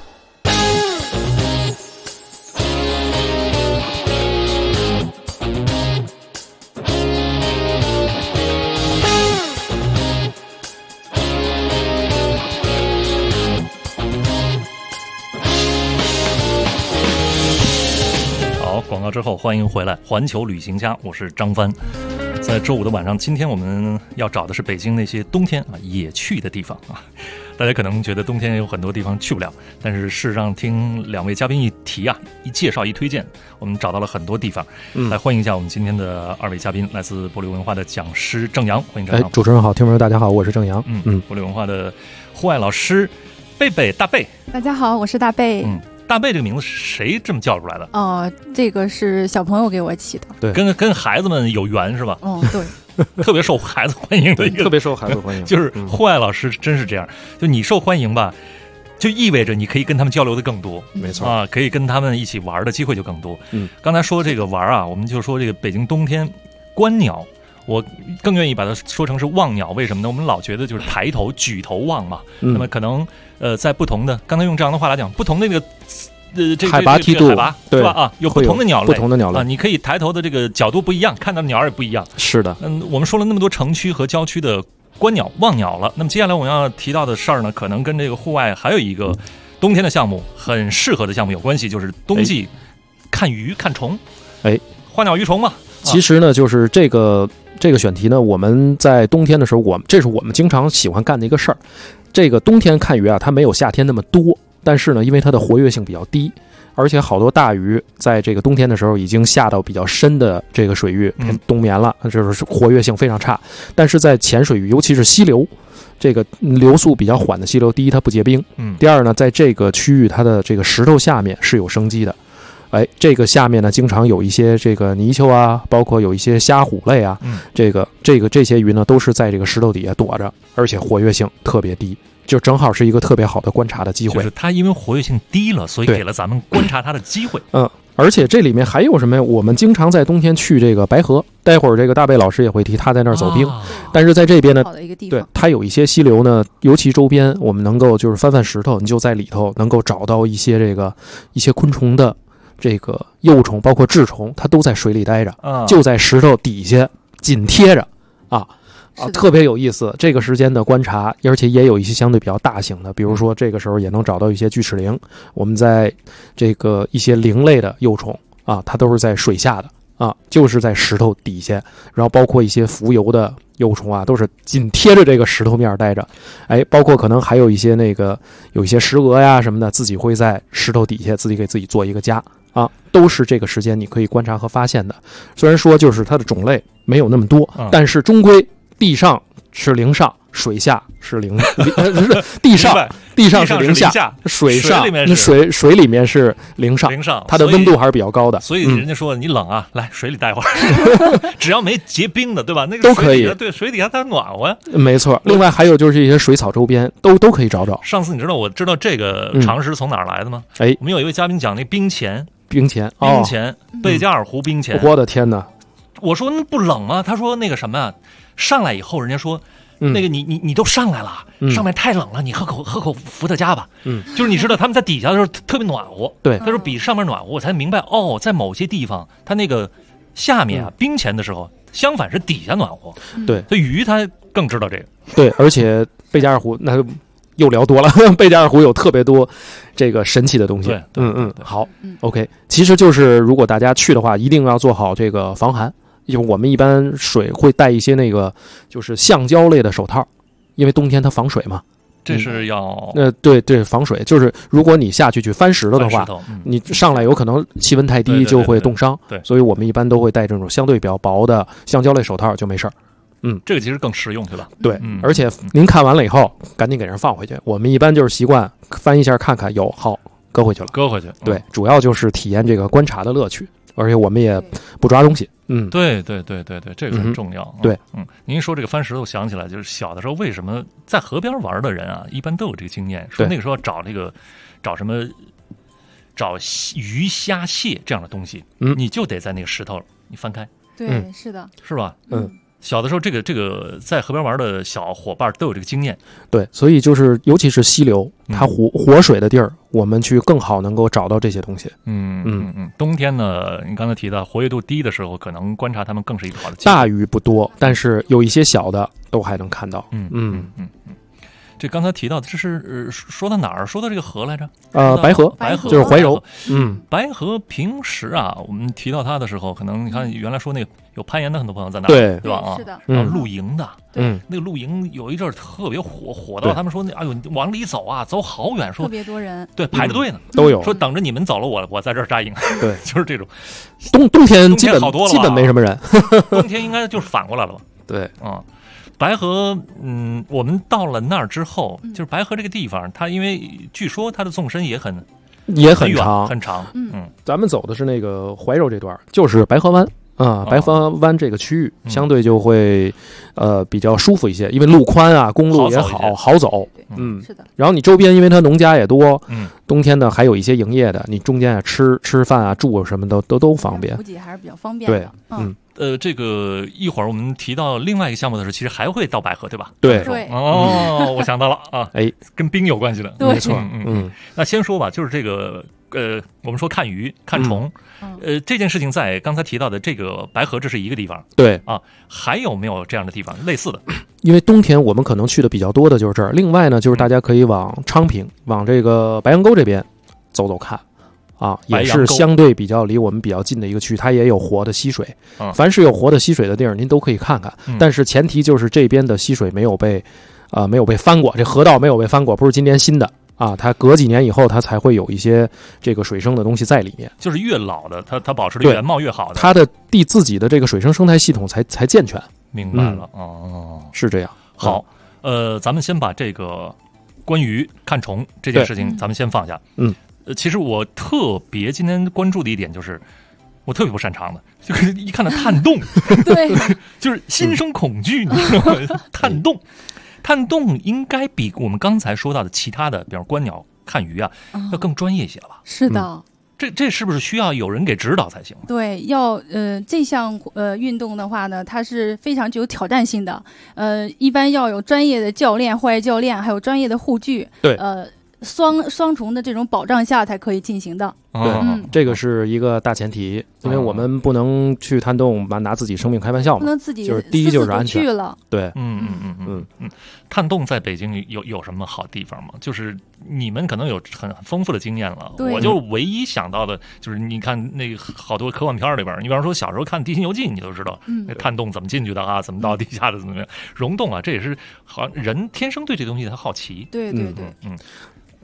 广告之后，欢迎回来，环球旅行家，我是张帆。在周五的晚上，今天我们要找的是北京那些冬天也去的地方啊。大家可能觉得冬天有很多地方去不了，但是事实上听两位嘉宾一提啊，一介绍一推荐，我们找到了很多地方。来欢迎一下我们今天的二位嘉宾，来自博流文化的讲师郑阳，欢迎郑阳。 主持人好，听众朋友大家好，我是郑阳。 博流文化的户外老师贝贝大贝， 大家好，我是大贝。 大贝这个名字是谁这么叫出来的？ 这个是小朋友给我起的。 对，跟孩子们有缘是吧？ 对， 特别受孩子欢迎的一个， 特别受孩子欢迎。 就是户外老师真是这样，就你受欢迎吧，就意味着你可以跟他们交流的更多。 没错啊，可以跟他们一起玩的机会就更多。刚才说这个玩啊，我们就说这个北京冬天观鸟。我更愿意把它说成是望鸟，为什么呢？我们老觉得就是抬头举头望嘛。那么可能在不同的，刚才用这样的话来讲，不同的那个这海拔梯度， 海拔是吧？啊，有不同的鸟类， 不同的鸟类啊，你可以抬头的这个角度不一样，看到的鸟也不一样。 是的， 我们说了那么多城区和郊区的观鸟望鸟了，那么接下来我们要提到的事儿呢，可能跟这个户外还有一个冬天的项目很适合的项目有关系，就是冬季看鱼看虫。花鸟鱼虫嘛。 其实呢，就是这个选题呢，我们在冬天的时候，这是我们经常喜欢干的一个事儿。这个冬天看鱼啊，它没有夏天那么多，但是呢，因为它的活跃性比较低，而且好多大鱼在这个冬天的时候已经下到比较深的这个水域冬眠了，就是活跃性非常差。但是在浅水域，尤其是溪流，这个流速比较缓的溪流，第一它不结冰，第二呢，在这个区域它的这个石头下面是有生机的。这个下面呢，经常有一些这个泥鳅啊，包括有一些虾虎类啊，这些鱼呢，都是在这个石头底下躲着，而且活跃性特别低，就正好是一个特别好的观察的机会。 就是它因为活跃性低了，所以给了咱们观察它的机会。 而且这里面还有什么呀？我们经常在冬天去这个白河，待会儿这个大贝老师也会提他在那儿走冰，但是在这边呢，对，它有一些溪流呢，尤其周边，我们能够就是翻石头，你就在里头能够找到一些昆虫的这个幼虫，包括稚虫，它都在水里待着，就在石头底下紧贴着特别有意思。这个时间的观察，而且也有一些相对比较大型的，比如说这个时候也能找到一些锯齿蛉，我们在这个一些蛉类的幼虫它都是在水下的就是在石头底下，然后包括一些浮游的幼虫都是紧贴着这个石头面待着。包括可能还有一些有一些石蛾呀什么的，自己会在石头底下自己给自己做一个家都是这个时间你可以观察和发现的。虽然说就是它的种类没有那么多，但是终归地上是零上， 水下是零，地上是零下，水里面是零上，它的温度还是比较高的。 所以人家说你冷啊，来水里待会儿，只要没结冰的，对吧？那个都可以。 对，水底下它暖和呀。 没错。另外还有就是一些水草周边都可以找找。 上次你知道我知道这个常识从哪儿来的吗？我们有一位嘉宾讲那冰钱，贝加尔湖冰钱。 我的天哪！ 我说那不冷吗？他说那个什么呀，上来以后人家说。那个你都上来了，上面太冷了，你喝口伏特加吧。就是你知道他们在底下的时候特别暖和， 对， 他说比上面暖和，我才明白哦，在某些地方它那个下面啊冰钱的时候，相反是底下暖和。 对， 所以鱼它更知道这个。 对，而且贝加尔湖那又聊多了，贝加尔湖有特别多这个神奇的东西。 对， 好 ，OK， 其实就是如果大家去的话，一定要做好这个防寒。因为我们一般水会带一些那个就是橡胶类的手套，因为冬天它防水嘛。 这是要对防水，就是如果你下去翻石头的话，你上来有可能气温太低就会冻伤。 对， 所以我们一般都会戴这种相对比较薄的橡胶类手套，就没事儿。 这个其实更实用，对吧？ 对，而且您看完了以后，赶紧给人放回去。我们一般就是习惯翻一下看看有好搁回去了。对，主要就是体验这个观察的乐趣。而且我们也不抓东西， 对，这个很重要。 对， 您说这个翻石头，想起来就是小的时候，为什么在河边玩的人啊，一般都有这个经验，说那个时候找鱼虾蟹这样的东西，你就得在那个石头你翻开， 对，是的， 是吧？小的时候，这个在河边玩的小伙伴都有这个经验。 对，所以就是尤其是溪流，它活水的地儿，我们去更好能够找到这些东西。 冬天呢，你刚才提到活跃度低的时候，可能观察它们更是一个好的机会。 大鱼不多，但是有一些小的都还能看到。 这刚才提到的，这是说到哪儿？说到这个河来着？ 白河就是怀柔。 白河平时啊，我们提到它的时候，可能你看原来说那个有攀岩的很多朋友在那儿，对吧？ 是的。 然后露营的，那个露营有一阵儿特别火到他们说那往里走啊，走好远，说特别多人， 对，排着队呢， 都有。 说等着你们走了，我在这儿扎营。 对， 就是这种。 冬天基本没什么人， 冬天应该就是反过来了吧？ 对啊。白河，我们到了那儿之后，就是白河这个地方，它因为据说它的纵深也很长， 咱们走的是那个怀柔这段，就是白河湾啊，白河湾这个区域相对就会比较舒服一些，因为路宽啊，公路也好走， 是的。 然后你周边因为它农家也多，冬天呢还有一些营业的，你中间啊吃饭啊住什么都方便， 补给还是比较方便的。 对， 这个一会儿我们提到另外一个项目的时候，其实还会到白河，对吧？ 对， 我想到了啊，跟冰有关系的， 没错。 那先说吧，就是这个我们说看鱼、看虫，这件事情在刚才提到的这个白河，这是一个地方， 对啊，还有没有这样的地方类似的？ 因为冬天我们可能去的比较多的就是这儿，另外呢，就是大家可以往昌平、往这个白杨沟这边走走看。也是相对比较离我们比较近的一个区，它也有活的溪水。凡是有活的溪水的地儿，您都可以看看。但是前提就是这边的溪水没有被翻过，这河道没有被翻过，不是今年新的啊。它隔几年以后，它才会有一些这个水生的东西在里面。 就是越老的，它保持的原貌越好的， 它的自己的这个水生生态系统才健全。 明白了， 是这样。 好，咱们先把这个关于看虫这件事情，咱们先放下。其实我特别今天关注的一点就是，我特别不擅长的，就是一看到探洞， 对， 就是心生恐惧，你知道吗？探洞应该比我们刚才说到的其他的，比如观鸟、看鱼啊，要更专业一些了吧？ 是的。 这是不是需要有人给指导才行？ 对，这项运动的话呢，它是非常具有挑战性的，一般要有专业的教练、户外教练，还有专业的护具。 对， 双重的这种保障下才可以进行的。 对，这个是一个大前提，因为我们不能去探洞拿自己生命开玩笑嘛， 不能自己就是第一就是安全了。 对， 探洞在北京有什么好地方吗？就是你们可能有很丰富的经验了，我就唯一想到的就是你看那个好多科幻片里边，你比方说小时候看《地心游记》，你都知道那探洞怎么进去的啊，怎么到地下的怎么样，溶洞啊，这也是好像人天生对这东西他好奇。 对。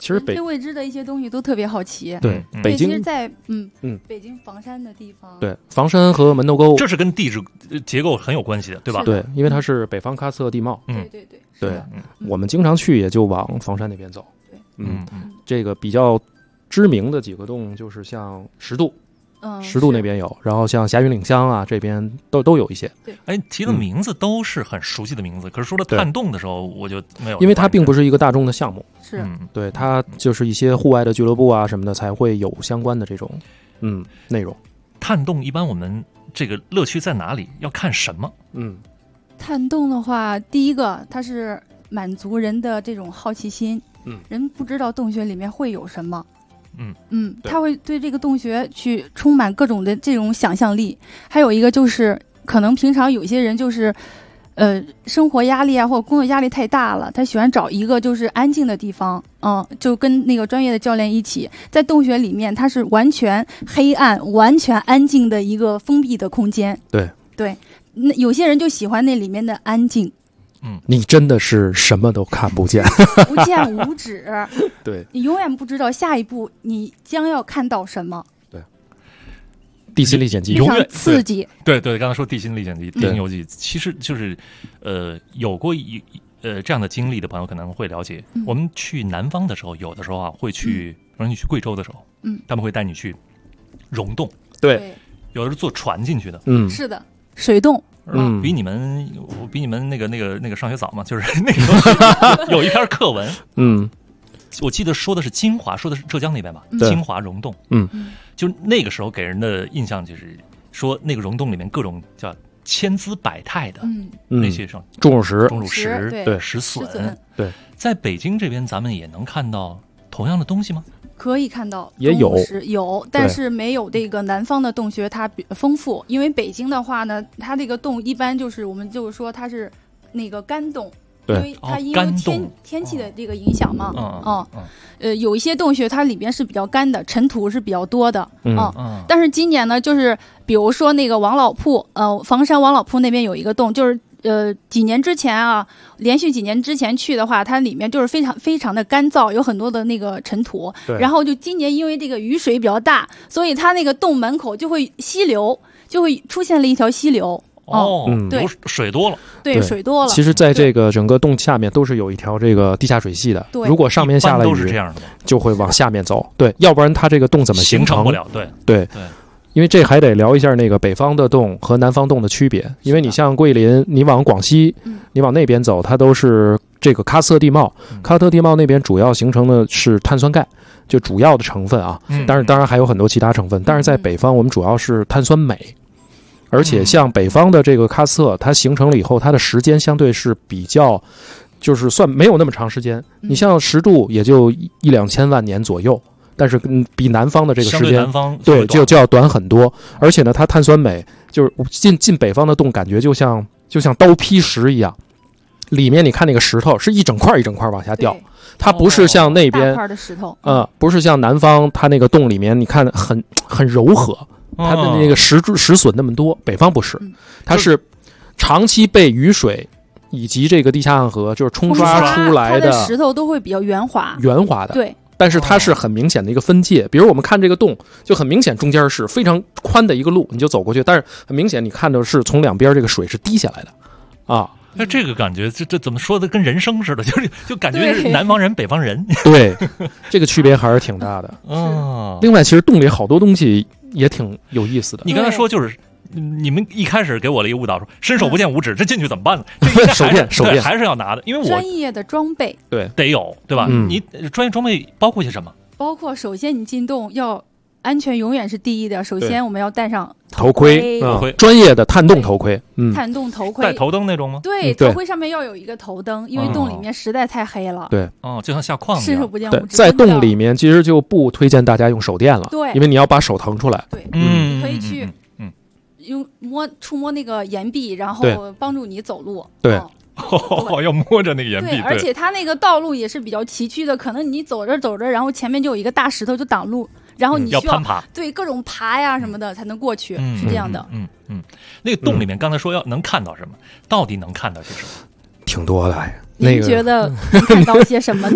其实对未知的一些东西都特别好奇。 对，北京其实在北京房山的地方， 对，房山和门头沟， 这是跟地质结构很有关系的，对吧？ 对，因为它是北方喀斯特地貌。对，我们经常去也就往房山那边走。这个比较知名的几个洞就是像十渡。十渡那边有，然后像霞云岭乡啊这边都有一些。 对， 哎，提的名字都是很熟悉的名字，可是说了探洞的时候我就没有， 因为它并不是一个大众的项目。 是， 对，它就是一些户外的俱乐部啊什么的才会有相关的这种内容。 探洞一般我们这个乐趣在哪里？要看什么？ 探洞的话，第一个它是满足人的这种好奇心。人不知道洞穴里面会有什么。他会对这个洞穴去充满各种的这种想象力。还有一个就是，可能平常有些人就是，生活压力啊或者工作压力太大了，他喜欢找一个就是安静的地方，就跟那个专业的教练一起，在洞穴里面，它是完全黑暗、完全安静的一个封闭的空间。对，那有些人就喜欢那里面的安静。 你真的是什么都看不见， 无见无止。 对， 你永远不知道下一步你将要看到什么。 对，地心历险记永远刺激。 对，刚才说地心历险记、地心游记，其实就是有过这样的经历的朋友可能会了解。我们去南方的时候，有的时候啊会去，比如你去贵州的时候，他们会带你去溶洞。 对， 有的是坐船进去的。 是的，水洞。 比你们那个上学早嘛，就是那个有一篇课文，我记得说的是金华，说的是浙江那边吧，金华溶洞，就那个时候给人的印象就是说那个溶洞里面各种叫千姿百态的那些什么钟乳石、 对石笋， 对， 在北京这边咱们也能看到同样的东西吗？ 可以看到， 也有，但是没有这个南方的洞穴它丰富。因为北京的话呢，它这个洞一般就是我们就是说它是那个干洞，因为它因为天气的这个影响嘛，有一些洞穴它里边是比较干的，尘土是比较多的，但是今年呢，就是比如说那个王老铺，房山王老铺那边有一个洞，就是几年之前啊，连续几年之前去的话，它里面就是非常非常的干燥，有很多的那个尘土。然后就今年因为这个雨水比较大，所以它那个洞门口就会溪流，就会出现了一条溪流。对， 水多了。 对，水多了。 其实，在这个整个洞下面都是有一条这个地下水系的。如果上面下了雨，就会往下面走。对，要不然它这个洞怎么形成不了？对。 因为这还得聊一下那个北方的洞和南方洞的区别，因为你像桂林，你往广西，你往那边走，它都是这个喀斯特地貌，喀斯特地貌那边主要形成的是碳酸钙，就主要的成分啊，当然还有很多其他成分，但是在北方我们主要是碳酸镁，而且像北方的这个喀斯特，它形成了以后，它的时间相对是比较，就是算没有那么长时间，你像十度也就1-2千万年左右。但是比南方的这个时间对就要短很多，而且呢，它碳酸镁就是进北方的洞，感觉就像刀劈石一样，里面你看那个石头是一整块一整块往下掉，它不是像那边大块的石头， 不是像南方它那个洞里面你看很柔和，它的那个石笋那么多，北方不是，它是长期被雨水以及这个地下暗河就是冲刷出来的， 它的石头都会比较圆滑的，对。 但是它是很明显的一个分界，比如我们看这个洞，就很明显中间是非常宽的一个路，你就走过去，但是很明显你看到是从两边这个水是滴下来的， 那这个感觉这怎么说的跟人生似的，就感觉是南方人北方人， 对，这个区别还是挺大的。另外，其实洞里好多东西也挺有意思的。 你刚才说就是。你们一开始给我了一个误导，说伸手不见五指，这进去怎么办呢？ 手电还是要拿的，因为我专业的装备对得有，对吧？你专业装备包括些什么？ 包括首先你进洞要安全永远是第一的，首先我们要戴上头盔，专业的探洞头盔， 探洞头盔， 带头灯那种吗？ 对，头盔上面要有一个头灯，因为洞里面实在太黑了。 对， 就像下矿一样， 伸手不见五指。 在洞里面其实就不推荐大家用手电了， 对， 因为你要把手腾出来。 对，可以去。触摸那个岩壁，然后帮助你走路。 对， 要摸着那个岩壁。 对，而且它那个道路也是比较崎岖的，可能你走着走着，然后前面就有一个大石头就挡路，然后你需要攀爬， 对，各种爬呀什么的才能过去，是这样的。 那个洞里面刚才说能看到什么？到底能看到些什么？ 挺多的。 您觉得能看到些什么呢？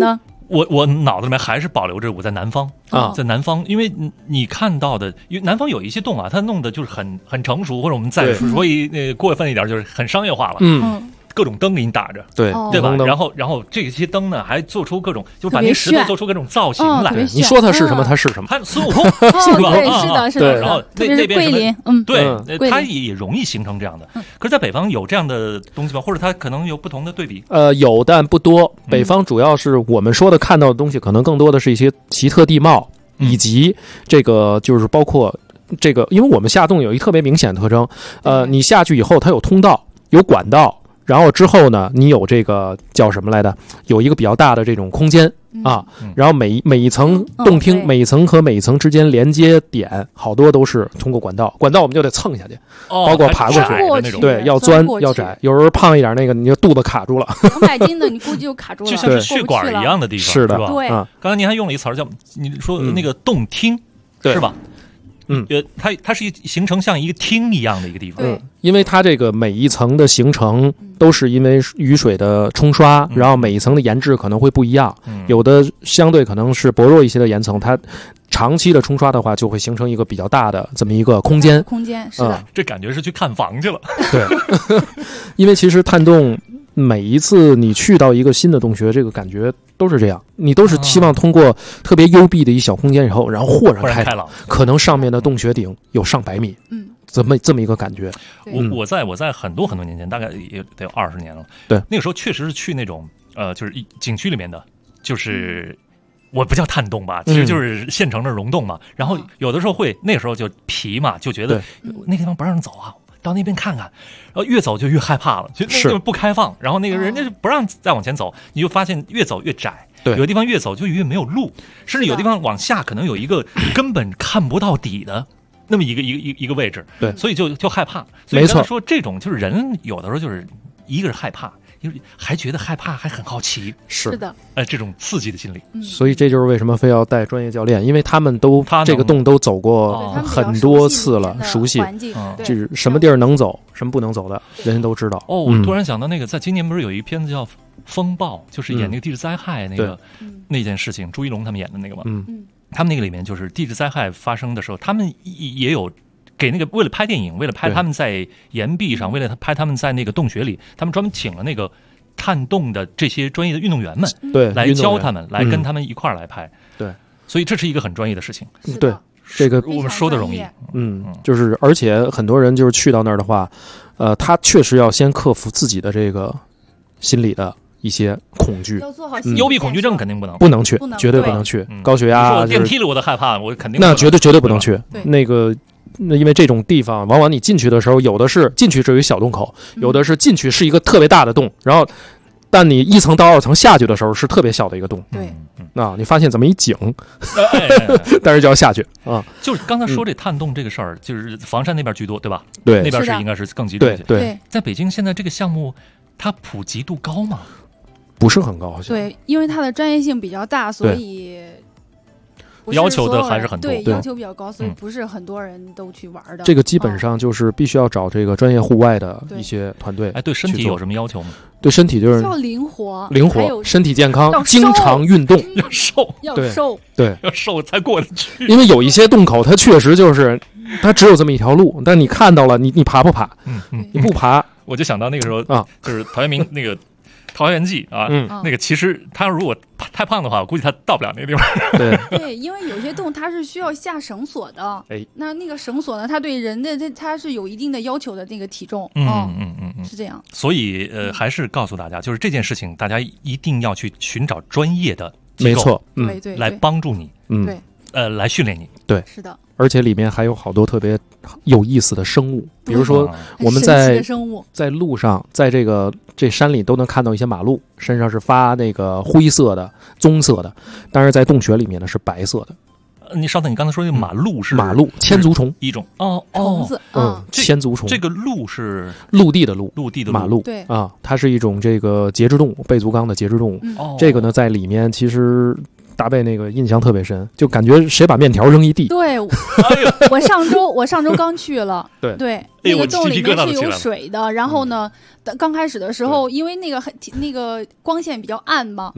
我脑子里面还是保留着我在南方啊， 在南方，因为你看到的，因为南方有一些洞啊，它弄的就是很成熟，或者我们再说过分一点，就是很商业化了。各种灯给你打着， 对吧？然后这些灯呢，还做出各种，就把那石头做出各种造型来。 你说它是什么，它是什么？ 它孙悟空是吧？ 是的。 然后那边桂林， 对，它也容易形成这样的。可是，在北方有这样的东西吗？或者它可能有不同的对比？ 有，但不多。北方主要是我们说的看到的东西，可能更多的是一些奇特地貌，以及这个就是包括这个，因为我们下洞有一特别明显的特征，你下去以后，它有通道，有管道。然后之后呢，你有这个叫什么来的？有一个比较大的这种空间啊。然后每一层洞厅，每一层和每一层之间连接点，好多都是通过管道。管道我们就得蹭下去，包括爬过去。对，要钻要窄。有时候胖一点那个，你就肚子卡住了。 200斤的你估计就卡住了， 就像是血管一样的地方， 是的， 对。 刚才您还用了一词叫你说那个洞厅，是吧？它是形成像一个厅一样的一个地方。 因为它这个每一层的形成都是因为雨水的冲刷，然后每一层的岩质可能会不一样，有的相对可能是薄弱一些的岩层，它长期的冲刷的话，就会形成一个比较大的这么一个空间。 是的， 这感觉是去看房去了。 对，因为其实探洞每一次你去到一个新的洞穴，这个感觉都是这样，你都是希望通过特别幽闭的一小空间以后，然后豁然开朗，可能上面的洞穴顶有上百米，这么一个感觉。 我在很多年前，大概也得有20年了。 对， 那个时候确实是去那种就是景区里面的，就是我不叫探洞吧，其实就是现成的溶洞嘛。然后有的时候那个时候就皮嘛，就觉得那个地方不让人走啊。到那边看看，然后越走就越害怕了，就那个不开放，然后那个人家就不让再往前走，你就发现越走越窄，有的地方越走就越没有路，甚至有地方往下可能有一个根本看不到底的那么一个位置， 对， 所以就害怕。所以刚才说这种就是人有的时候就是一个是害怕，还觉得害怕，还很好奇， 是的， 这种刺激的心理。 所以这就是为什么非要带专业教练，因为他们都这个洞都走过很多次了，熟悉就是什么地儿能走，什么不能走的，人家都知道。 我突然想到那个，在今年不是有一片子叫《风暴》，就是演那个地质灾害那件事情，朱一龙他们演的那个嘛。他们那个里面就是地质灾害发生的时候，他们也有。给那个为了拍电影，为了拍他们在岩壁上，为了拍他们在那个洞穴里，他们专门请了那个探洞的这些专业的运动员们，来教他们，来跟他们一块儿来拍。 对， 所以这是一个很专业的事情。 对，这个我们说的容易， 就是而且很多人就是去到那儿的话，他确实要先克服自己的这个心理的一些恐惧， 幽闭恐惧症肯定不能去，绝对不能去。高血压， 我电梯里我都害怕，我肯定那绝对不能去。那个。因为这种地方，往往你进去的时候，有的是进去只有一小洞口，有的是进去是一个特别大的洞，然后，但你1层到2层下去的时候是特别小的一个洞。 对， 你发现怎么一井，但是就要下去啊。 就是刚才说这探洞这个事儿，就是房山那边居多，对吧？ 对， 那边应该是更集中一些。 对， 在北京现在这个项目，它普及度高吗？ 不是很高，好像。 对，因为它的专业性比较大，所以。 要求的还是很多， 对，要求比较高，所以不是很多人都去玩的。 这个基本上就是必须要找这个专业户外的一些团队。 对身体有什么要求吗？ 对身体就是要灵活， 身体健康，经常运动， 要瘦， 对， 要瘦才过得去。 因为有一些洞口，它确实就是它只有这么一条路，但你看到了，你爬不爬？你不爬， 我就想到那个时候就是陶渊明那个。《桃花源记》啊，那个其实他如果太胖的话，我估计他到不了那个地方。 对，因为有些洞它是需要下绳索的。那个绳索呢，它对人的它是有一定的要求的，那个体重。是这样。 所以还是告诉大家，就是这件事情，大家一定要去寻找专业的机构， 没错， 来帮助你， 对， 来训练你。 对， 是的。 而且里面还有好多特别有意思的生物，比如说我们在路上，在这山里都能看到一些马鹿，身上是发那个灰色的、棕色的，但是在洞穴里面呢是白色的。 你稍等，你刚才说那个马鹿是千足虫一种虫子， 千足虫。 这个鹿是陆地的鹿，马鹿， 对啊，它是一种这个节肢动物，贝足纲的节肢动物。这个呢在里面其实。大贝那个印象特别深，就感觉谁把面条扔一地。 对，我上周刚去了。对，那个洞里面是有水的。然后呢，刚开始的时候，因为那个光线比较暗嘛，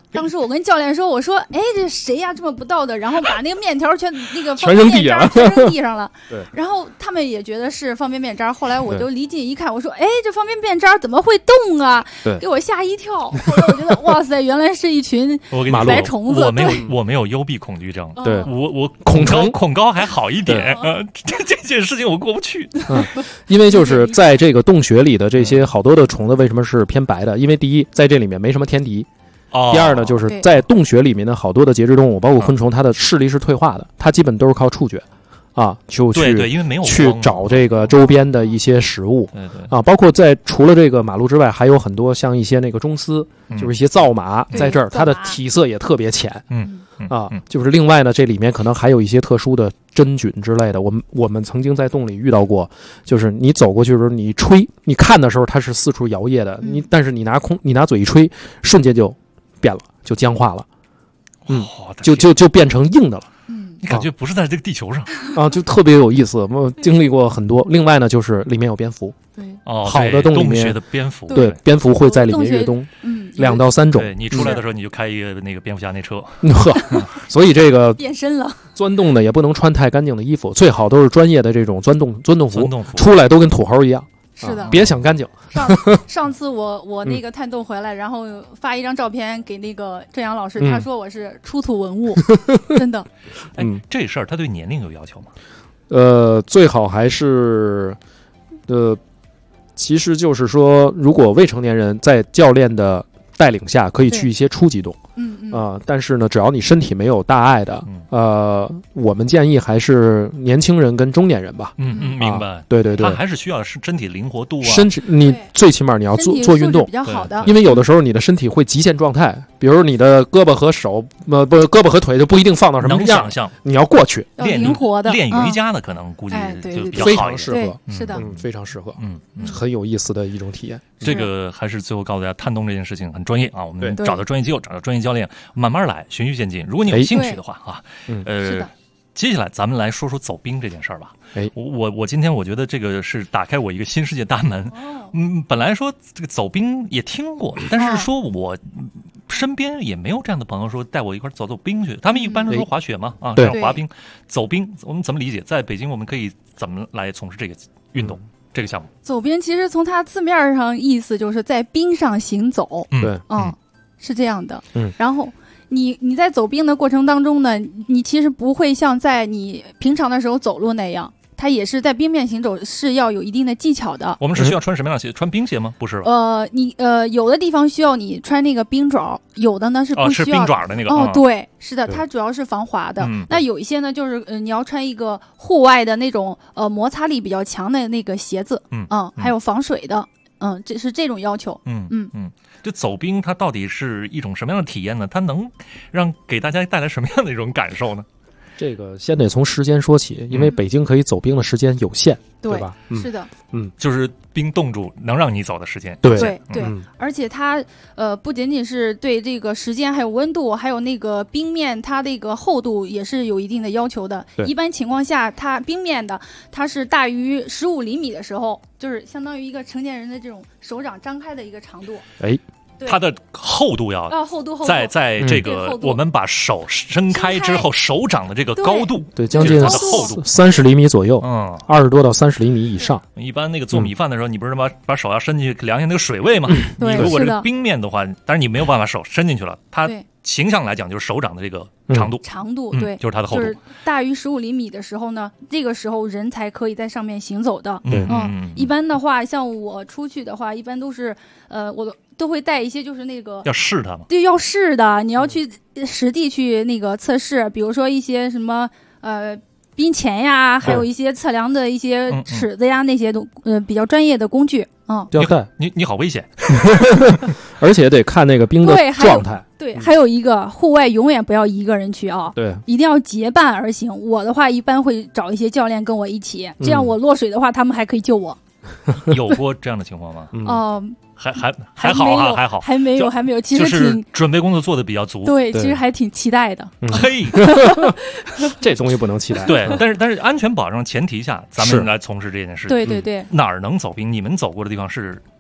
当时我跟教练说，我说，哎，这谁呀，这么不道德，然后把那个面条全扔地上了， 全扔地上了。 对， 然后他们也觉得是方便面渣，后来我就离近一看，我说，哎，这方便面渣怎么会动啊？ 对， 给我吓一跳。后来我觉得，哇塞，原来是一群白虫子。 我没有幽闭恐惧症， 对我恐高还好一点，这件事情我过不去。 因为就是在这个洞穴里的这些好多的虫子为什么是偏白的？因为第一，在这里面没什么天敌。第二呢，就是在洞穴里面的好多的节肢动物，包括昆虫，它的视力是退化的，它基本都是靠触觉啊，就因为没有去找这个周边的一些食物啊，包括在除了这个马路之外，还有很多像一些那个中丝，就是一些皂马，在这儿它的体色也特别浅，就是另外呢，这里面可能还有一些特殊的真菌之类的。我们曾经在洞里遇到过，就是你走过去的时候，你吹，你看的时候它是四处摇曳的，但是你拿嘴一吹，瞬间就变了，就僵化了，就变成硬的了。 你感觉不是在这个地球上啊，就特别有意思。我经历过很多。另外呢，就是里面有蝙蝠。 对， 好的洞里面洞穴的蝙蝠， 对，蝙蝠会在里面越冬，2到3种。 对，你出来的时候你就开一个那个蝙蝠侠那车， 所以这个变身了。 钻洞的也不能穿太干净的衣服，最好都是专业的这种钻洞服，出来都跟土猴一样。 是的， 别想干净。 上次我那个探洞回来，然后发一张照片给那个郑阳老师，他说我是出土文物，真的。 这事儿他对年龄有要求吗？ 最好还是其实就是说，如果未成年人在教练的带领下，可以去一些初级洞。但是呢，只要你身体没有大碍的，我们建议还是年轻人跟中年人吧。 明白。 对， 他还是需要身体灵活度啊。 你最起码你要做运动， 比较好的。 因为有的时候你的身体会极限状态，比如你的胳膊和手，胳膊和腿就不一定放到什么样。 能想象， 你要过去。 要灵活的， 练瑜伽的可能估计就比较好一点， 非常适合。 是的， 非常适合。很有意思的一种体验。 这个还是最后告诉大家，探洞这件事情很专业啊，我们找到专业机构，找到专业教练，慢慢来，循序渐进。如果你有兴趣的话啊，接下来咱们来说说走冰这件事儿吧。我今天我觉得这个是打开我一个新世界大门。本来说这个走冰也听过，但是说我身边也没有这样的朋友说带我一块走冰去。他们一般都说滑雪嘛，这样滑冰、走冰，我们怎么理解？在北京我们可以怎么来从事这个运动？这个项目走冰其实从它字面上意思就是在冰上行走，是这样的。然后你在走冰的过程当中呢，你其实不会像在你平常的时候走路那样，它也是在冰面行走是要有一定的技巧的。 我们是需要穿什么样的鞋？穿冰鞋吗？不是吧？ 有的地方需要你穿那个冰爪，有的呢是不需要。 是冰爪的那个。 对，是的，它主要是防滑的。那有一些呢，就是你要穿一个户外的那种摩擦力比较强的那个鞋子，还有防水的，这是这种要求。 这走冰它到底是一种什么样的体验呢？它能给大家带来什么样的一种感受呢？ 这个先得从时间说起，因为北京可以走冰的时间有限，对吧？ 是的， 就是冰冻住能让你走的时间。 对，而且它不仅仅是对这个时间，还有温度，还有那个冰面它那个厚度也是有一定的要求的。一般情况下，它冰面的它是大于15厘米的时候，就是相当于一个成年人的这种手掌张开的一个长度。 它的厚度要厚度在这个我们把手伸开之后，手掌的这个高度， 对，将近30厘米左右，20多到30厘米以上。 一般那个做米饭的时候，你不是把手要伸进去量一下那个水位吗？你如果这个冰面的话，但是你没有办法手伸进去了，它形象来讲就是手掌的这个长度， 对， 就是它的厚度。 就是大于15厘米的时候呢，这个时候人才可以在上面行走的。一般的话，像我出去的话，一般都是我都会带一些，就是那个要试它吗？ 对，要试的，你要去实地去那个测试，比如说一些什么冰钳呀，还有一些测量的一些尺子呀，那些都比较专业的工具。 要带你好危险， 而且得看那个冰的状态。 对，还有一个户外永远不要一个人去啊， 对，一定要结伴而行。我的话一般会找一些教练跟我一起，这样我落水的话，他们还可以救我。 有过这样的情况吗？还好啊，还好， 还没有，其实就是准备工作做的比较足。 对，其实还挺期待的。 嘿， 这东西不能期待。 对，但是安全保障前提下，咱们来从事这件事。 对， 哪儿能走冰？你们走过的地方是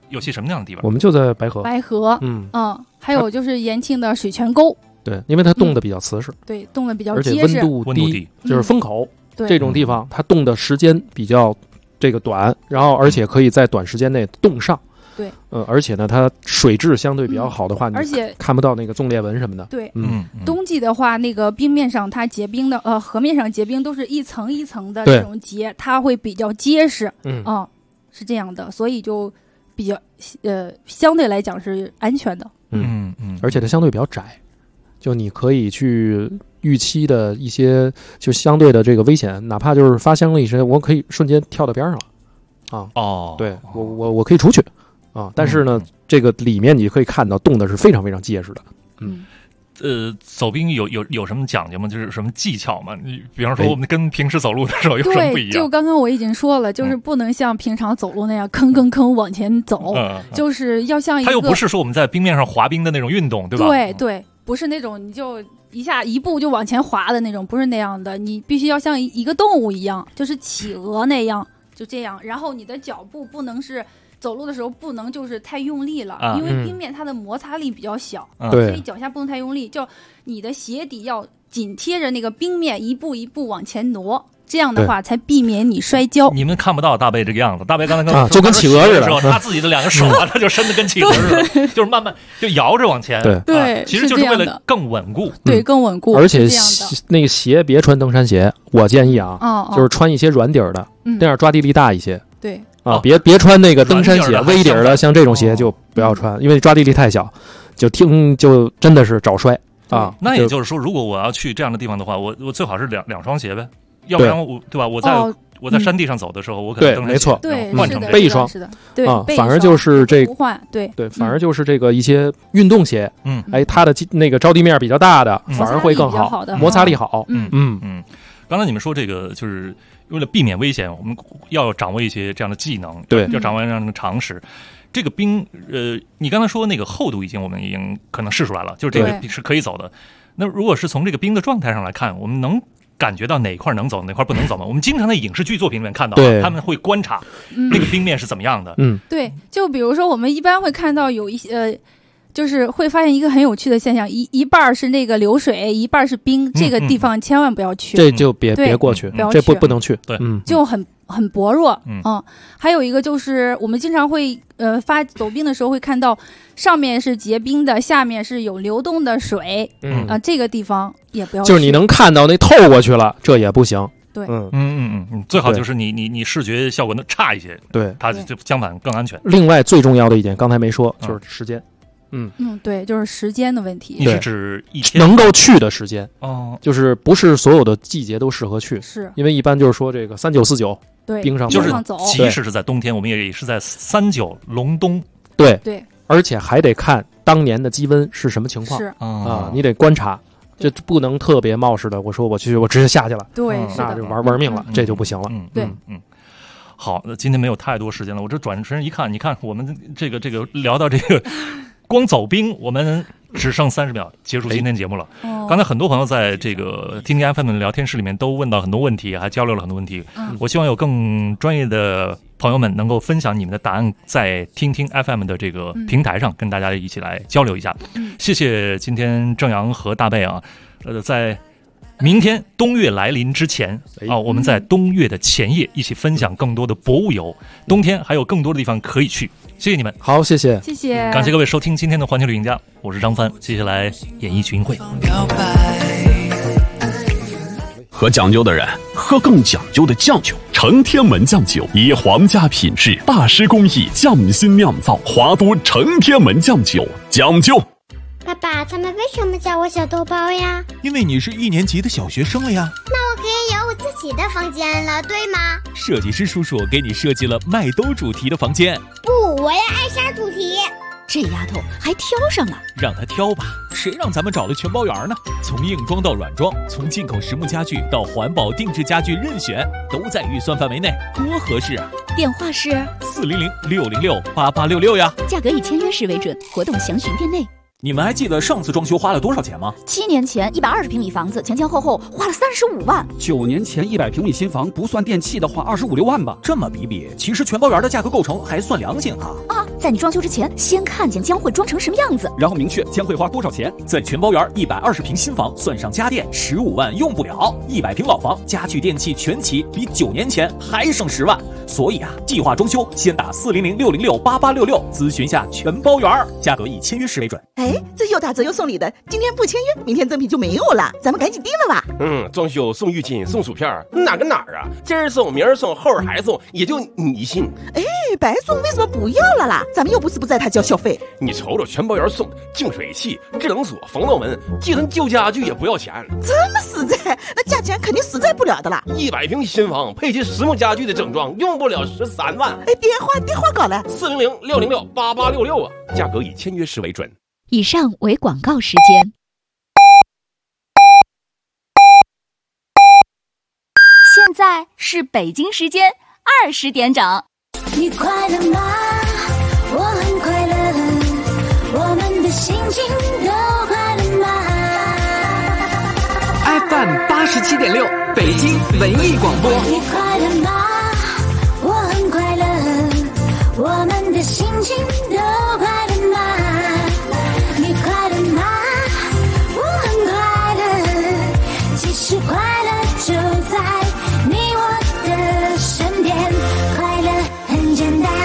有些什么样的地方？ 我们就在白河。 白河，还有就是延庆的水泉沟。 对，因为它冻得比较瓷实， 对，冻得比较结实，而且温度低，就是风口这种地方，它冻的时间比较这个短，然后而且可以在短时间内冻上。 对， 而且呢，它水质相对比较好的话， 而且看不到那个纵裂纹什么的。 对，冬季的话，那个冰面上它结冰的，河面上结冰都是一层一层的这种结，它会比较结实。是这样的，所以就比较相对来讲是安全的。 而且它相对比较窄。就你可以去预期的一些就相对的这个危险，哪怕就是发生了一些，我可以瞬间跳到边上了对，我可以出去但是呢，这个里面你可以看到冻的是非常非常结实的。 走冰有什么讲究吗？就是什么技巧吗？你比方说我们跟平时走路的时候有什么不一样？ 对，就刚刚我已经说了，就是不能像平常走路那样吭吭吭往前走，就是要像一个。 它又不是说我们在冰面上滑冰的那种运动，对吧？ 对。不是那种你就一步就往前滑的那种，不是那样的，你必须要像一个动物一样，就是企鹅那样，就这样。然后你的脚步不能是走路的时候不能就是太用力了，因为冰面它的摩擦力比较小，所以脚下不能太用力，就你的鞋底要紧贴着那个冰面，一步一步往前挪。这样的话才避免你摔跤。 你们看不到大贝这个样子，大贝刚才就跟企鹅似的， 他自己的两个手他就伸得跟企鹅似的，就是慢慢就摇着往前。 对， 其实就是为了更稳固。 对，更稳固。 而且那个鞋别穿登山鞋，我建议就是穿一些软底儿的，那样抓地力大一些。 对别穿那个登山鞋微底儿的，像这种鞋就不要穿，因为抓地力太小，就真的是找摔那也就是说，如果我要去这样的地方的话，我最好是两双鞋呗。要不然对吧？我在山地上走的时候，我可能登山鞋换成背一双， 对反而就是这对， 反而就是这个一些运动鞋，它的那个着地面比较大的，反而会更好，摩擦力好。 刚才你们说这个就是为了避免危险，我们要掌握一些这样的技能， 对， 要掌握这样的常识。这个冰，你刚才说那个厚度我们已经可能试出来了，就是这个是可以走的。那如果是从这个冰的状态上来看，我们能感觉到哪块能走，哪块不能走吗？我们经常在影视剧作品里面看到，他们会观察那个冰面是怎么样的。 对，就比如说我们一般会看到有一些，就是会发现一个很有趣的现象，一半是那个流水，一半是冰，这个地方千万不要去， 这就别过去，这不能去， 对， 就很薄弱。还有一个就是我们经常会走冰的时候会看到上面是结冰的，下面是有流动的水，这个地方也不要去， 就是你能看到那透过去了，这也不行。 对， 最好就是你视觉效果能差一些， 对， 它就相反更安全。 另外最重要的一点，刚才没说，就是时间。 对，就是时间的问题。 你是指一天能够去的时间就是不是所有的季节都适合去， 是因为一般就是说这个3949冰上就是即使是在冬天，我们也是在39隆冬。 对，而且还得看当年的积温是什么情况， 是你得观察，这不能特别冒失的。我说我直接下去了， 对， 那就玩命了，这就不行了。 对， 好，那今天没有太多时间了，我这转身一看，你看我们这个聊到这个。光走冰，我们只剩30秒结束今天节目了。刚才很多朋友在这个听听 FM 的聊天室里面都问到很多问题，还交流了很多问题。我希望有更专业的朋友们能够分享你们的答案，在听听 FM 的这个平台上跟大家一起来交流一下。谢谢今天郑阳和大贝在明天冬月来临之前我们在冬月的前夜一起分享更多的博物游。冬天还有更多的地方可以去。谢谢你们， 好，谢谢， 感谢各位收听今天的环球旅行家，我是张帆，接下来演艺群会。 喝讲究的人喝更讲究的酱酒，承天门酱酒以皇家品质、大师工艺匠心酿造，华都承天门酱酒讲究。 爸爸，他们为什么叫我小豆包呀？ 因为你是1年级的小学生了呀。 那我可以有我自己的房间了，对吗？ 设计师叔叔给你设计了麦兜主题的房间。 不，我要艾莎主题。 这丫头还挑上了， 让她挑吧，谁让咱们找了全包园呢？从硬装到软装，从进口实木家具到环保定制家具，任选，都在预算范围内，多合适啊！ 电话是 400-606-8866呀， 价格以签约时为准，活动详询店内。 你们还记得上次装修花了多少钱吗 ？7年前120平米房子前前后后花了35万。 9年前100平米新房不算电器的话25、6万吧。 这么比比，其实全包园的价格构成还算良心啊！ 在你装修之前，先看见将会装成什么样子， 然后明确将会花多少钱。 在全包园120平新房算上家电15万用不了，100平老房家具电器全齐，比9年前还省10万。所以计划装修先打400-606-8866咨询下全包园，价格以签约时为准。 这又打折又送礼的，今天不签约，明天赠品就没有了，咱们赶紧订了吧。 装修送浴巾送薯片，哪跟哪儿啊？今儿送明儿送后儿还送，也就你信。 白送为什么不要了啦？咱们又不是不在他交小费。 你瞅瞅全包园送的净水器、制冷锁、防盗门，寄存旧家具也不要钱。 这么实在，那价钱肯定实在不了的啦。 100平新房配齐实木家具的整装，用不了13万。 电话搞来 400-606-8866价格以签约时为准。 以上为广告时间。 现在是北京时间20点整。 你快乐吗？我很快乐，我们的心情都快乐吗 ？FM 87.6，北京文艺广播。 你快乐吗？我很快乐，我们的心情都快乐吗？你快乐吗？我很快乐，其实快乐就在你我的身边，快乐很简单。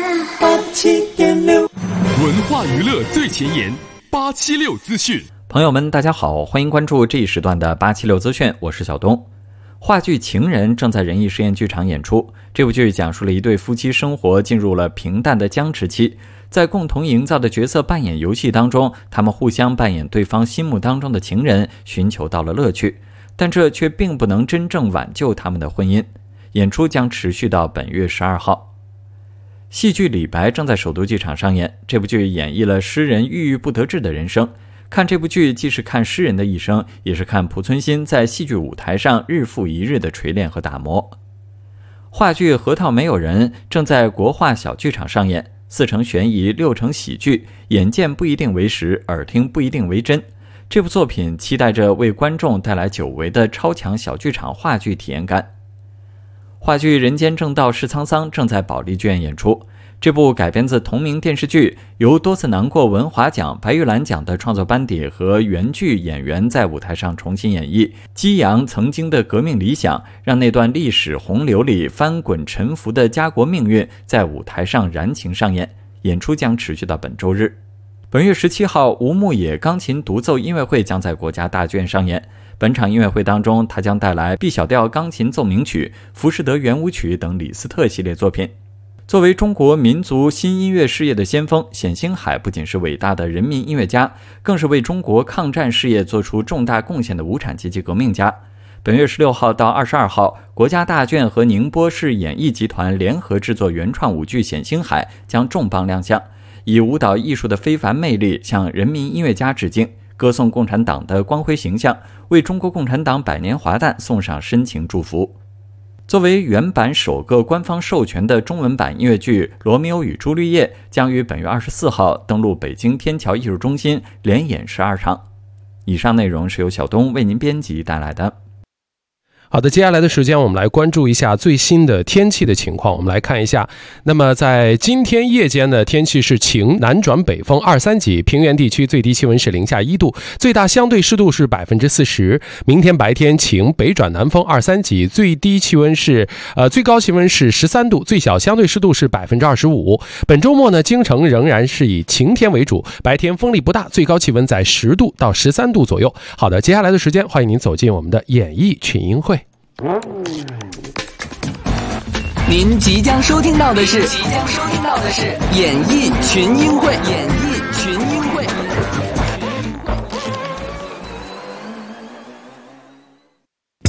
87.6，文化娱乐最前沿，876资讯。 朋友们，大家好，欢迎关注这一时段的876资讯，我是小东。话剧《情人》正在人艺实验剧场演出。这部剧讲述了一对夫妻生活进入了平淡的僵持期，在共同营造的角色扮演游戏当中，他们互相扮演对方心目当中的情人，寻求到了乐趣，但这却并不能真正挽救他们的婚姻。演出将持续到本月12号。戏剧《李白》正在首都剧场上演，这部剧演绎了诗人郁郁不得志的人生。看这部剧既是看诗人的一生，也是看濮存昕在戏剧舞台上日复一日的锤炼和打磨。话剧《核桃没有人》正在国画小剧场上演，4成悬疑，6成喜剧，眼见不一定为实，耳听不一定为真。这部作品期待着为观众带来久违的超强小剧场话剧体验感。话剧《人间正道是沧桑》正在保利剧院演出。这部改编自同名电视剧，由多次囊括文华奖、白玉兰奖的创作班底和原剧演员在舞台上重新演绎，激扬曾经的革命理想，让那段历史洪流里翻滚沉浮的家国命运在舞台上燃情上演。演出将持续到本周日。本月17号，吴牧野钢琴独奏音乐会将在国家大剧院上演。本场音乐会当中，他将带来 B 小调钢琴奏鸣曲、浮士德圆舞曲等李斯特系列作品。作为中国民族新音乐事业的先锋，冼星海不仅是伟大的人民音乐家，更是为中国抗战事业做出重大贡献的无产阶级革命家。本月16号到22号，国家大剧院和宁波市演艺集团联合制作原创舞剧《冼星海》将重磅亮相，以舞蹈艺术的非凡魅力向人民音乐家致敬，歌颂共产党的光辉形象，为中国共产党100年华诞送上深情祝福。作为原版首个官方授权的中文版音乐剧《罗密欧与朱丽叶》将于本月24号登陆北京天桥艺术中心，连演12场。以上内容是由小东为您编辑带来的。 好的，接下来的时间我们来关注一下最新的天气的情况。我们来看一下，那么在今天夜间的天气是晴，南转北风2、3级，平原地区最低气温是零下1度，最大相对湿度是40%。明天白天晴，北转南风2、3级，最低气温是最高气温是13度，最小相对湿度是25%。本周末呢，京城仍然是以晴天为主，白天风力不大，最高气温在10度到13度左右。好的，接下来的时间欢迎您走进我们的演艺群英会。 您即将收听到的是演艺群英会。